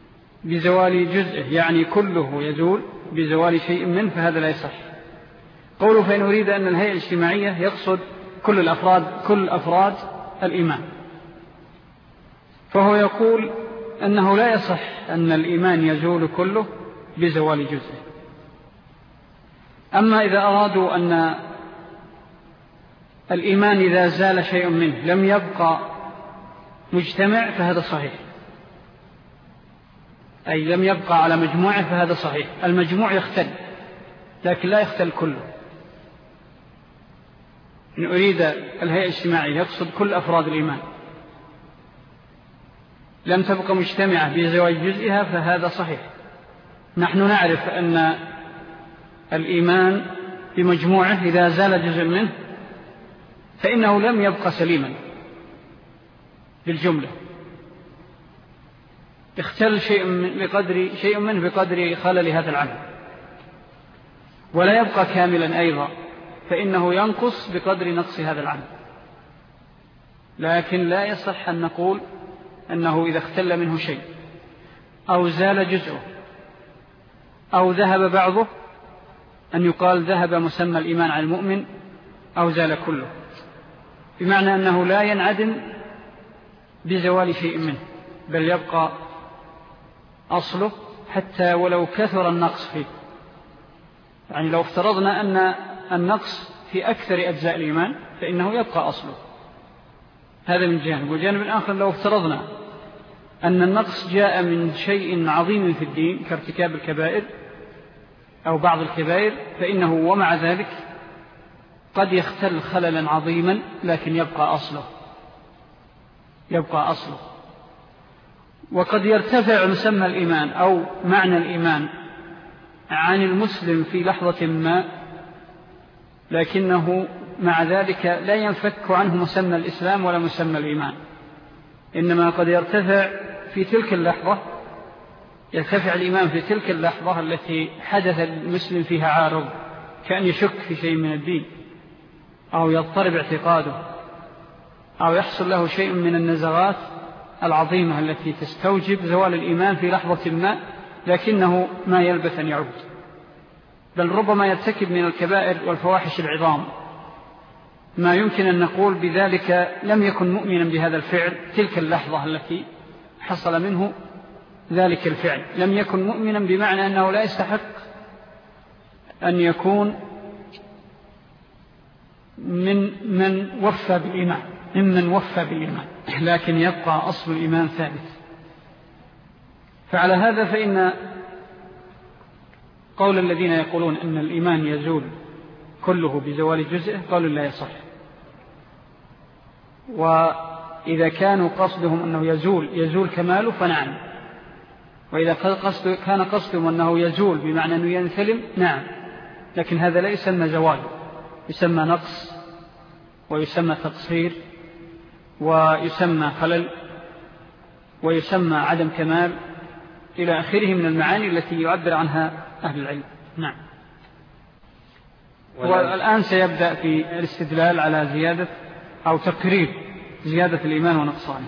بزوال جزءه يعني كله يزول بزوال شيء منه، فهذا لا يصح. قوله فإن أريد أن الهيئة الاجتماعية يقصد كل الأفراد كل أفراد الإيمان، فهو يقول أنه لا يصح أن الإيمان يزول كله بزوال جزءه. أما إذا أرادوا أن الإيمان إذا زال شيء منه لم يبقى مجتمع فهذا صحيح، أي لم يبقى على مجموعه فهذا صحيح. المجموع يختل لكن لا يختل كله. إن أريد الهيئة الاجتماعية يقصد كل أفراد الإيمان لم تبقى مجتمعة بزواج جزئها فهذا صحيح. نحن نعرف أن الإيمان بمجموعه إذا زال جزء منه فإنه لم يبقى سليما بالجملة، اختل شيء من بقدر شيء منه بقدر خلل هذا العمل، ولا يبقى كاملا أيضا فإنه ينقص بقدر نقص هذا العمل. لكن لا يصح أن نقول أنه إذا اختل منه شيء أو زال جزءه أو ذهب بعضه أن يقال ذهب مسمى الإيمان عن المؤمن أو زال كله، بمعنى أنه لا ينعدم بزوال شيء منه بل يبقى أصله حتى ولو كثر النقص فيه. يعني لو افترضنا أن النقص في أكثر أجزاء الإيمان فإنه يبقى أصله، هذا من جانب. وجانب آخر لو افترضنا أن النقص جاء من شيء عظيم في الدين كارتكاب الكبائر أو بعض الكبائر فإنه ومع ذلك قد يختل خللا عظيما لكن يبقى أصله يبقى أصله وقد يرتفع مسمى الإيمان أو معنى الإيمان عن المسلم في لحظة ما، لكنه مع ذلك لا ينفك عنه مسمى الإسلام ولا مسمى الإيمان، إنما قد يرتفع في تلك اللحظة يرتفع الإيمان في تلك اللحظة التي حدث المسلم فيها عارض كأن يشك في شيء من الدين أو يضطرب اعتقاده أو يحصل له شيء من النزغات العظيمة التي تستوجب زوال الإيمان في لحظة ما، لكنه ما يلبث أن يعود، بل ربما يرتكب من الكبائر والفواحش العظام ما يمكن أن نقول بذلك لم يكن مؤمنا بهذا الفعل تلك اللحظة التي حصل منه ذلك الفعل، لم يكن مؤمنا بمعنى أنه لا يستحق أن يكون من من وفى بالإيمان ممن وفى بالإيمان، لكن يبقى أصل الإيمان ثابت. فعلى هذا فإن قول الذين يقولون أن الإيمان يزول كله بزوال جزءه قالوا لا يصح. وإذا كانوا قصدهم أنه يزول يزول كماله فنعم، وإذا قصد كان قصدهم أنه يزول بمعنى أنه ينثلم نعم، لكن هذا لا يسمى زوال، يسمى نقص ويسمى تقصير ويسمى خلل ويسمى عدم كمال إلى آخره من المعاني التي يعبر عنها أهل العلم. نعم. والآن سيبدأ في الاستدلال على زيادة أو تقرير زيادة الإيمان ونقصانه.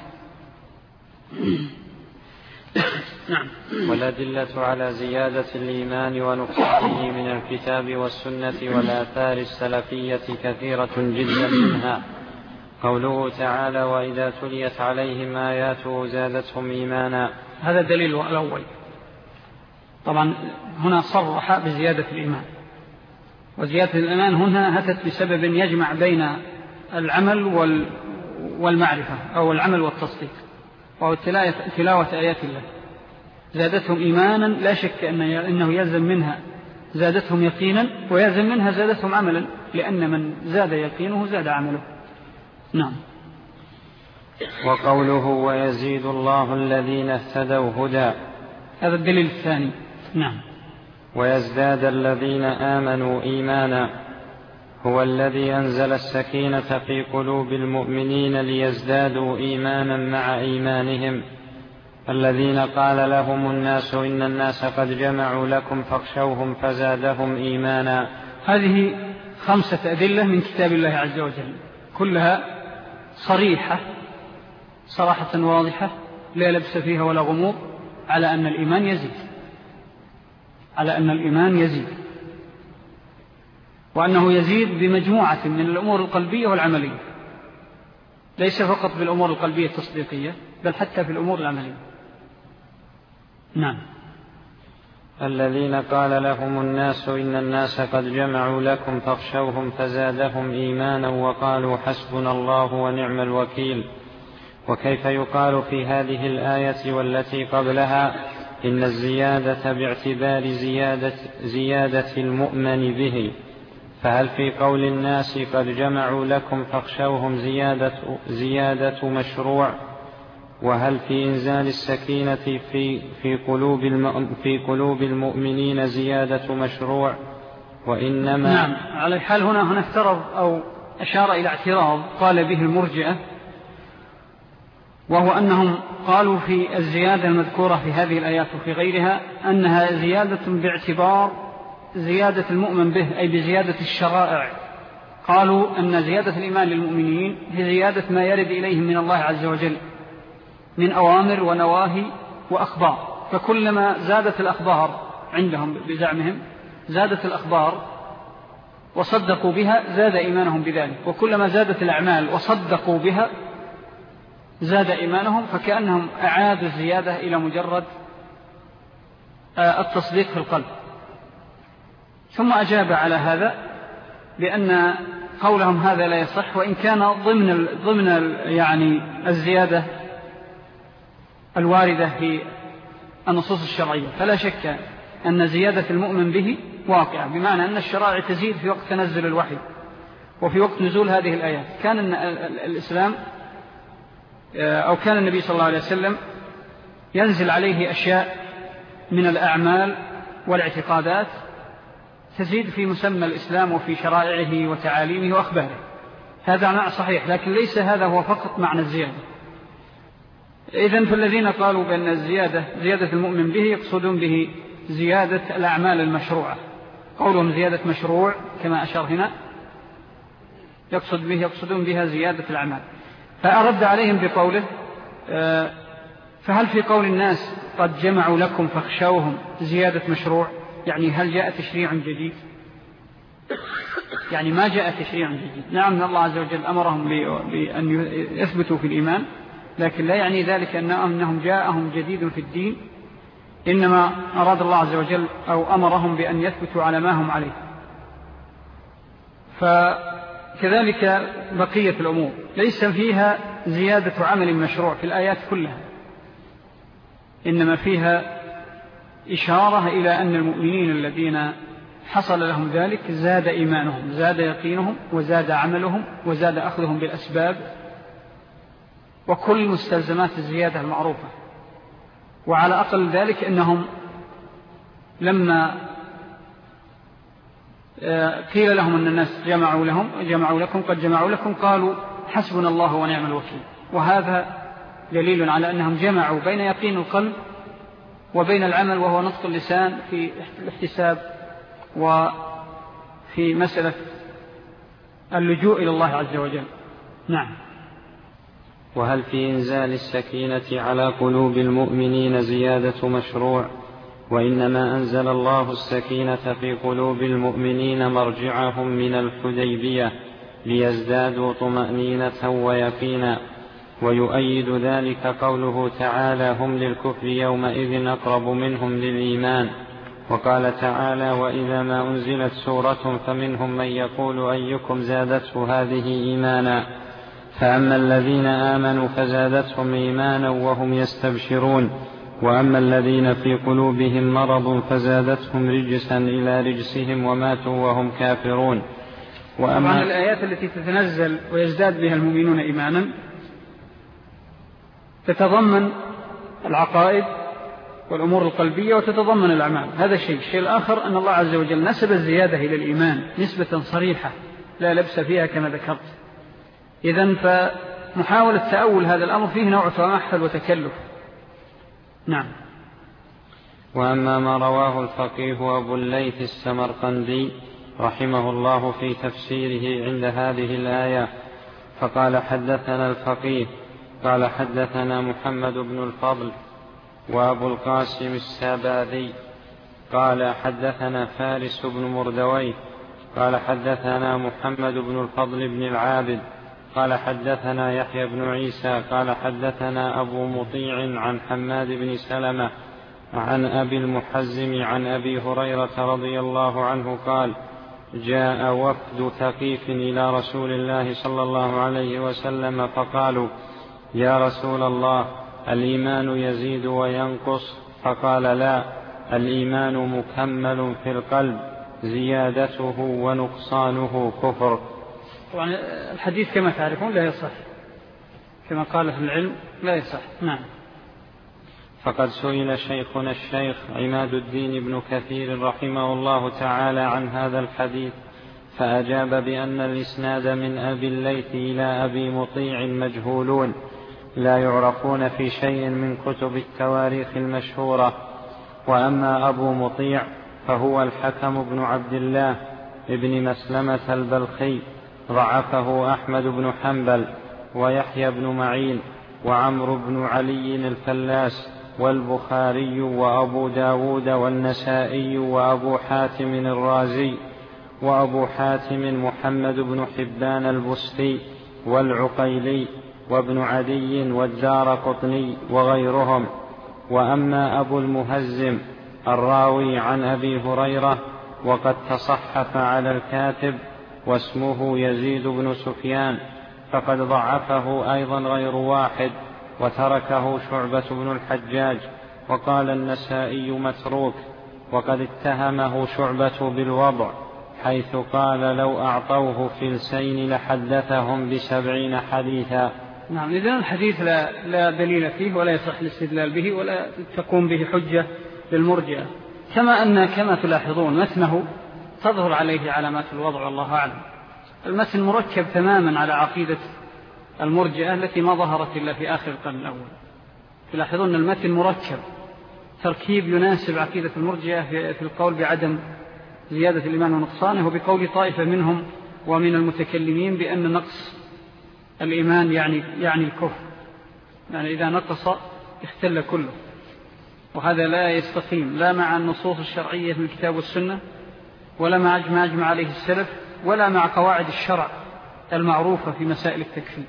نعم. والأدلة على زيادة الإيمان ونقصانه من الكتاب والسنة والآثار السلفية كثيرة جدا، منها قوله تعالى وإذا تليت عليهم آياته زادتهم إيمانا، هذا الدليل الأول. طبعا هنا صرح بزيادة الإيمان، وزيادة الإيمان هنا أتت بسبب يجمع بين العمل والمعرفة أو العمل والتصديق، وهو تلاوة آيات الله. زادتهم إيمانا لا شك أنه يلزم منها زادتهم يقينا، ويلزم منها زادتهم عملا، لأن من زاد يقينه زاد عمله. نعم. وقوله ويزيد الله الذين اهتدوا هدى، هذا الدليل الثاني. نعم. ويزداد الذين آمنوا إيمانا، هو الذي أنزل السكينة في قلوب المؤمنين ليزدادوا إيمانا مع إيمانهم، الذين قال لهم الناس إن الناس قد جمعوا لكم فاخشوهم فزادهم إيمانا. هذه خمسة أدلة من كتاب الله عز وجل، كلها صريحة صراحة واضحة لا لبس فيها ولا غموض على أن الإيمان يزيد على أن الإيمان يزيد وأنه يزيد بمجموعة من الأمور القلبية والعملية، ليس فقط بالأمور القلبية التصديقية بل حتى في الأمور العملية. نعم. الذين قال لهم الناس إن الناس قد جمعوا لكم فاخشوهم فزادهم إيمانا وقالوا حسبنا الله ونعم الوكيل. وكيف يقال في هذه الآية والتي قبلها إن الزيادة باعتبار زيادة, زيادة المؤمن به؟ فهل في قول الناس قد جمعوا لكم فاخشوهم زيادة, زيادة مشروع؟ وهل في إنزال السكينة في, في, قلوب في قلوب المؤمنين زيادة مشروع؟ وإنما نعم. على الحال هنا هنا افترض أو أشار إلى اعتراض قال به المرجئة، وهو أنهم قالوا في الزيادة المذكورة في هذه الآيات وفي غيرها أنها زيادة باعتبار زيادة المؤمن به، أي بزيادة الشرائع. قالوا أن زيادة الإيمان للمؤمنين هي زيادة ما يرد إليهم من الله عز وجل من أوامر ونواهي وأخبار، فكلما زادت الأخبار عندهم بزعمهم زادت الأخبار وصدقوا بها زاد إيمانهم بذلك، وكلما زادت الأعمال وصدقوا بها زاد إيمانهم، فكأنهم أعادوا الزيادة إلى مجرد التصديق في القلب. ثم أجاب على هذا بأن قولهم هذا لا يصح، وإن كان ضمن ضمن يعني الزيادة الواردة في النصوص الشرعية، فلا شك أن زيادة المؤمن به واقعة، بمعنى أن الشرائع تزيد في وقت تنزل الوحي وفي وقت نزول هذه الآيات. كان الإسلام أو كان النبي صلى الله عليه وسلم ينزل عليه أشياء من الأعمال والاعتقادات تزيد في مسمى الإسلام وفي شرائعه وتعاليمه وأخباره، هذا معنى صحيح، لكن ليس هذا هو فقط معنى الزيادة. إذن فالذين قالوا بأن الزيادة زيادة المؤمن به يقصدون به زيادة الأعمال المشروعة، قولهم زيادة مشروع كما أشار هنا يقصد به يقصدون بها زيادة الأعمال. فأرد عليهم بقوله فهل في قول الناس قد جمعوا لكم فاخشوهم زيادة مشروع؟ يعني هل جاء تشريع جديد؟ يعني ما جاء تشريع جديد. نعم الله عز وجل أمرهم بأن يثبتوا في الإيمان، لكن لا يعني ذلك أنهم جاءهم جديد في الدين، إنما أراد الله عز وجل أو أمرهم بأن يثبتوا على ما هم عليه. فكذلك بقية الأمور ليس فيها زيادة عمل مشروع في الآيات كلها، إنما فيها إشارة إلى أن المؤمنين الذين حصل لهم ذلك زاد إيمانهم، زاد يقينهم، وزاد عملهم، وزاد أخذهم بالأسباب وكل مستلزمات الزيادة المعروفة. وعلى أقل ذلك أنهم لما قيل لهم أن الناس جمعوا لهم جمعوا لكم قد جمعوا لكم قالوا حسبنا الله ونعم الوكيل، وهذا دليل على أنهم جمعوا بين يقين القلب وبين العمل وهو نطق اللسان في الاحتساب وفي مسألة اللجوء إلى الله عز وجل. نعم. وهل في إنزال السكينة على قلوب المؤمنين زيادة مشروع؟ وإنما أنزل الله السكينة في قلوب المؤمنين مرجعهم من الحديبية ليزدادوا طمأنينة ويقينا. ويؤيد ذلك قوله تعالى هم للكفر يومئذ أقرب منهم للإيمان. وقال تعالى وإذا ما أنزلت سورة فمنهم من يقول أيكم زادته هذه إيمانا فأما الذين آمنوا فزادتهم إيمانا وهم يستبشرون وأما الذين في قلوبهم مرض فزادتهم رجسا إلى رجسهم وماتوا وهم كافرون. وأما الآيات التي تتنزل ويزداد بها المؤمنون إيمانا تتضمن العقائد والأمور القلبية وتتضمن الأعمال، هذا الشيء. الشيء الآخر أن الله عز وجل نسب الزيادة إلى الإيمان نسبة صريحة لا لبس فيها كما ذكرت. إذن فمحاولة تأول هذا الأمر فيه نوع تمحل وتكلف. نعم. وأما ما رواه الفقيه أبو الليث السمرقندي رحمه الله في تفسيره عند هذه الآية فقال حدثنا الفقيه قال حدثنا محمد بن الفضل وأبو القاسم الساباذي قال حدثنا فارس بن مردويه قال حدثنا محمد بن الفضل بن العابد قال حدثنا يحيى بن عيسى قال حدثنا أبو مطيع عن حماد بن سلمة عن أبي المحزم عن أبي هريرة رضي الله عنه قال جاء وفد ثقيف إلى رسول الله صلى الله عليه وسلم فقالوا يا رسول الله الإيمان يزيد وينقص؟ فقال لا، الإيمان مكمل في القلب زيادته ونقصانه كفر. طبعا الحديث كما تعرفون لا يصح، كما قال في العلم لا يصح. نعم. فقد سئل شيخنا الشيخ عماد الدين بن كثير رحمه الله تعالى عن هذا الحديث فأجاب بأن الإسناد من أبي الليث إلى أبي مطيع مجهولون لا يعرفون في شيء من كتب التواريخ المشهورة، وأما أبو مطيع فهو الحكم بن عبد الله ابن مسلمة البلخي ضعفه أحمد بن حنبل ويحيى بن معين وعمرو بن علي الفلاس والبخاري وأبو داود والنسائي وأبو حاتم الرازي وأبو حاتم محمد بن حبان البستي والعقيلي وابن عدي والدار قطني وغيرهم. وأما أبو المهزم الراوي عن أبي هريرة وقد تصحف على الكاتب واسمه يزيد بن سفيان فقد ضعفه أيضا غير واحد وتركه شعبة بن الحجاج، وقال النسائي متروك، وقد اتهمه شعبة بالوضع حيث قال لو أعطوه فلسين لحدثهم بسبعين حديثا. نعم. إذن الحديث لا, لا دليل فيه ولا يصح الاستدلال به ولا تقوم به حجة للمرجئة، كما أن كما تلاحظون متنه تظهر عليه علامات الوضع والله أعلم. المتن مركب تماما على عقيدة المرجئة التي ما ظهرت إلا في آخر القرن الأول. تلاحظون المتن مركب تركيب يناسب عقيدة المرجئة في القول بعدم زيادة الإيمان ونقصانه، وبقول طائفة منهم ومن المتكلمين بأن نقص الإيمان يعني, يعني الكفر، يعني إذا نقص اختل كله، وهذا لا يستقيم لا مع النصوص الشرعية من الكتاب والسنة ولا مع ما أجمع عليه السلف ولا مع قواعد الشرع المعروفة في مسائل التكفير.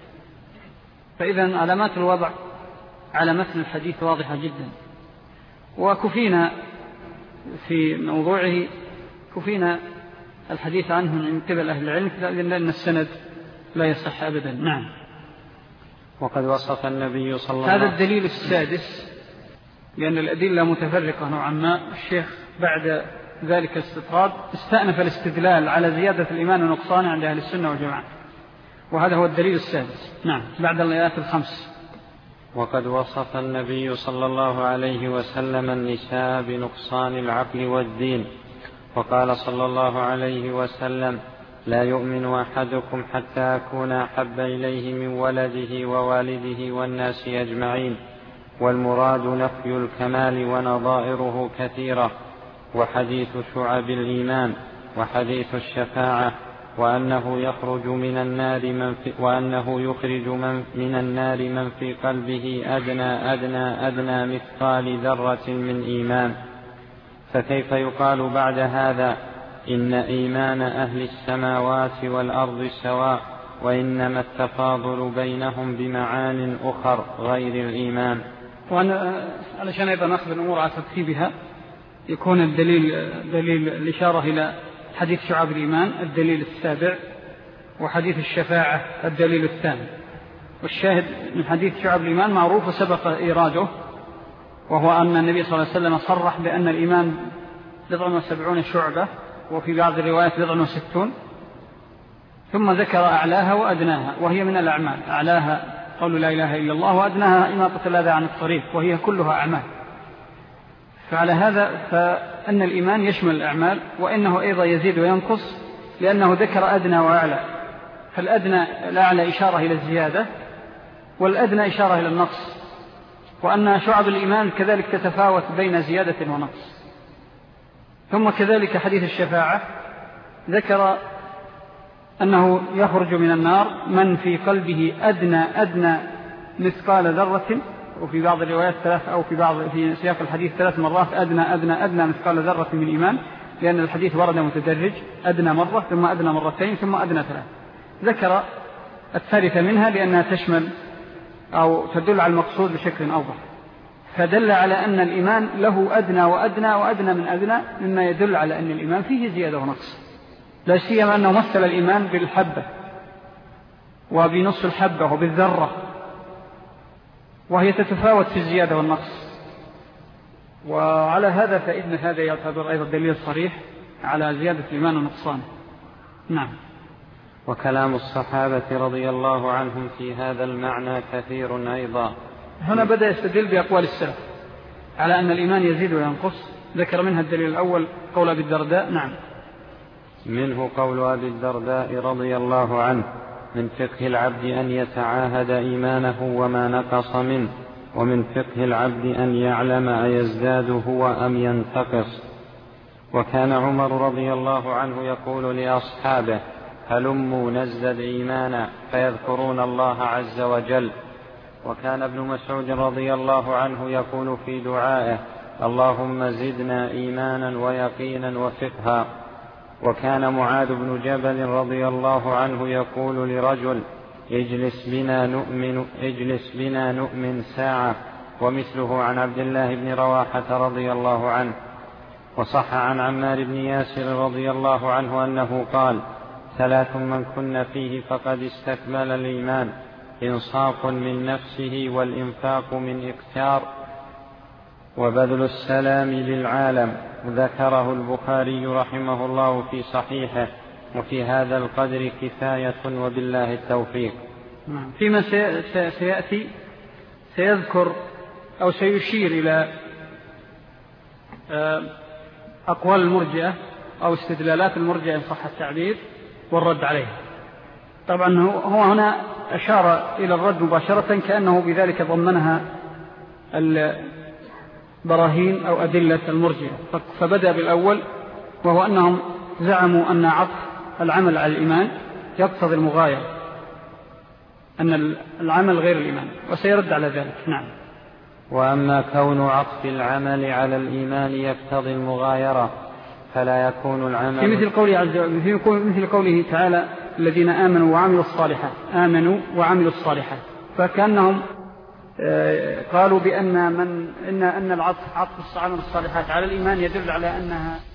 فإذا علامات الوضع على متن الحديث واضحة جدا، وكفينا في موضوعه كفينا الحديث عنه من قبل أهل العلم لأن السند لا يصح أبدا. نعم. وقد وصف النبي صلى الله عليه وسلم هذا الدليل السادس، لأن الأدلة متفرقة نوعا ما. الشيخ بعد ذلك الاستطراد استأنف الاستدلال على زيادة الإيمان ونقصانه عند أهل السنة والجماعة، وهذا هو الدليل السادس. نعم. بعد الآيات الخمس. وقد وصف النبي صلى الله عليه وسلم النساء بنقصان العقل والدين، وقال صلى الله عليه وسلم لا يؤمن أحدكم حتى أكون أحب إليه من ولده ووالده والناس أجمعين، والمراد نفي الكمال ونظائره كثيرة، وحديث شعب الإيمان وحديث الشفاعة، وأنه يخرج من النار من في وأنه يخرج من, من النار من في قلبه أدنى أدنى أدنى مثقال ذرة من إيمان. فكيف يقال بعد هذا إن إيمان أهل السماوات والأرض سواء، وإنما التفاضل بينهم بمعان أخر غير الإيمان؟ وأنا علشان أيضا نأخذ الأمور على ترتيبها يكون الدليل دليل الإشارة إلى حديث شعب الإيمان الدليل السابع، وحديث الشفاعة الدليل الثاني. والشاهد من حديث شعب الإيمان معروف وسبق إيراده، وهو أن النبي صلى الله عليه وسلم صرح بأن الإيمان بضع وسبعون شعبة، وفي بعض الروايات بضع وستون، ثم ذكر أعلاها وأدناها، وهي من الأعمال. أعلاها قول لا إله إلا الله، وأدناها إماطة الأذى عن الطريق، وهي كلها أعمال. فعلى هذا فأن الإيمان يشمل الأعمال، وإنه أيضا يزيد وينقص لأنه ذكر أدنى وأعلى. فالأدنى الأعلى إشارة إلى الزيادة، والأدنى إشارة إلى النقص، وأن شعب الإيمان كذلك تتفاوت بين زيادة ونقص. ثم كذلك حديث الشفاعة ذكر أنه يخرج من النار من في قلبه أدنى أدنى مثقال ذرة، وفي بعض الروايات ثلاث، أو في بعض في سياق الحديث ثلاث مرات أدنى أدنى أدنى مثقال ذرة من إيمان. لأن الحديث ورد متدرج، أدنى مرة ثم أدنى مرتين ثم أدنى ثلاث. ذكر الثالثة منها لأنها تشمل أو تدل على المقصود بشكل أوضح، فدل على أن الإيمان له أدنى وأدنى وأدنى من أدنى، مما يدل على أن الإيمان فيه زيادة ونقص، لا سيما أنه مثل الإيمان بالحبة وبنصف الحبة وبالذرة، وهي تتفاوت في الزيادة والنقص. وعلى هذا فإن هذا يعتبر أيضا دليل صريح على زيادة الإيمان ونقصانه. نعم. وكلام الصحابة رضي الله عنهم في هذا المعنى كثير أيضا. هنا بدأ يستدل بأقوال السلف على أن الإيمان يزيد وينقص. ذكر منها الدليل الأول قول أبي الدرداء. نعم. منه قول أبي الدرداء رضي الله عنه: من فقه العبد أن يتعاهد إيمانه وما نقص منه، ومن فقه العبد أن يعلم أيزداد هو أم ينتقص. وكان عمر رضي الله عنه يقول لأصحابه: هلموا نزدد إيمانا، فيذكرون الله عز وجل. وكان ابن مسعود رضي الله عنه يقول في دعائه: اللهم زدنا إيمانا ويقينا وفقها. وكان معاذ بن جبل رضي الله عنه يقول لرجل: اجلس بنا نؤمن, اجلس بنا نؤمن ساعة. ومثله عن عبد الله بن رواحة رضي الله عنه. وصح عن عمار بن ياسر رضي الله عنه أنه قال: ثلاث من كن فيه فقد استكمل الإيمان: إنصاف من نفسه، والإنفاق من إكثار، وبذل السلام للعالم. ذكره البخاري رحمه الله في صحيحه. وفي هذا القدر كفاية، وبالله التوفيق. فيما سيأتي سيذكر أو سيشير إلى أقوال المرجئة أو استدلالات المرجئة إن صح التعبير والرد عليه. طبعا هو هنا أشار إلى الرد مباشرة كأنه بذلك ضمنها البراهين أو أدلة المرجئة. فبدأ بالأول، وهو أنهم زعموا أن عطف العمل على الإيمان يقتضي المغايرة، أن العمل غير الإيمان، وسيرد على ذلك. نعم. وأما كون عطف العمل على الإيمان يقتضي المغايرة، فلا يكون العمل في مثل قوله عز وجل، في مثل قوله تعالى: الذين آمنوا وعملوا الصالحات، آمنوا وعملوا الصالحات. فكأنهم قالوا بأن من إن أن العطف عطف عمل الصالحات على الإيمان يدل على أنها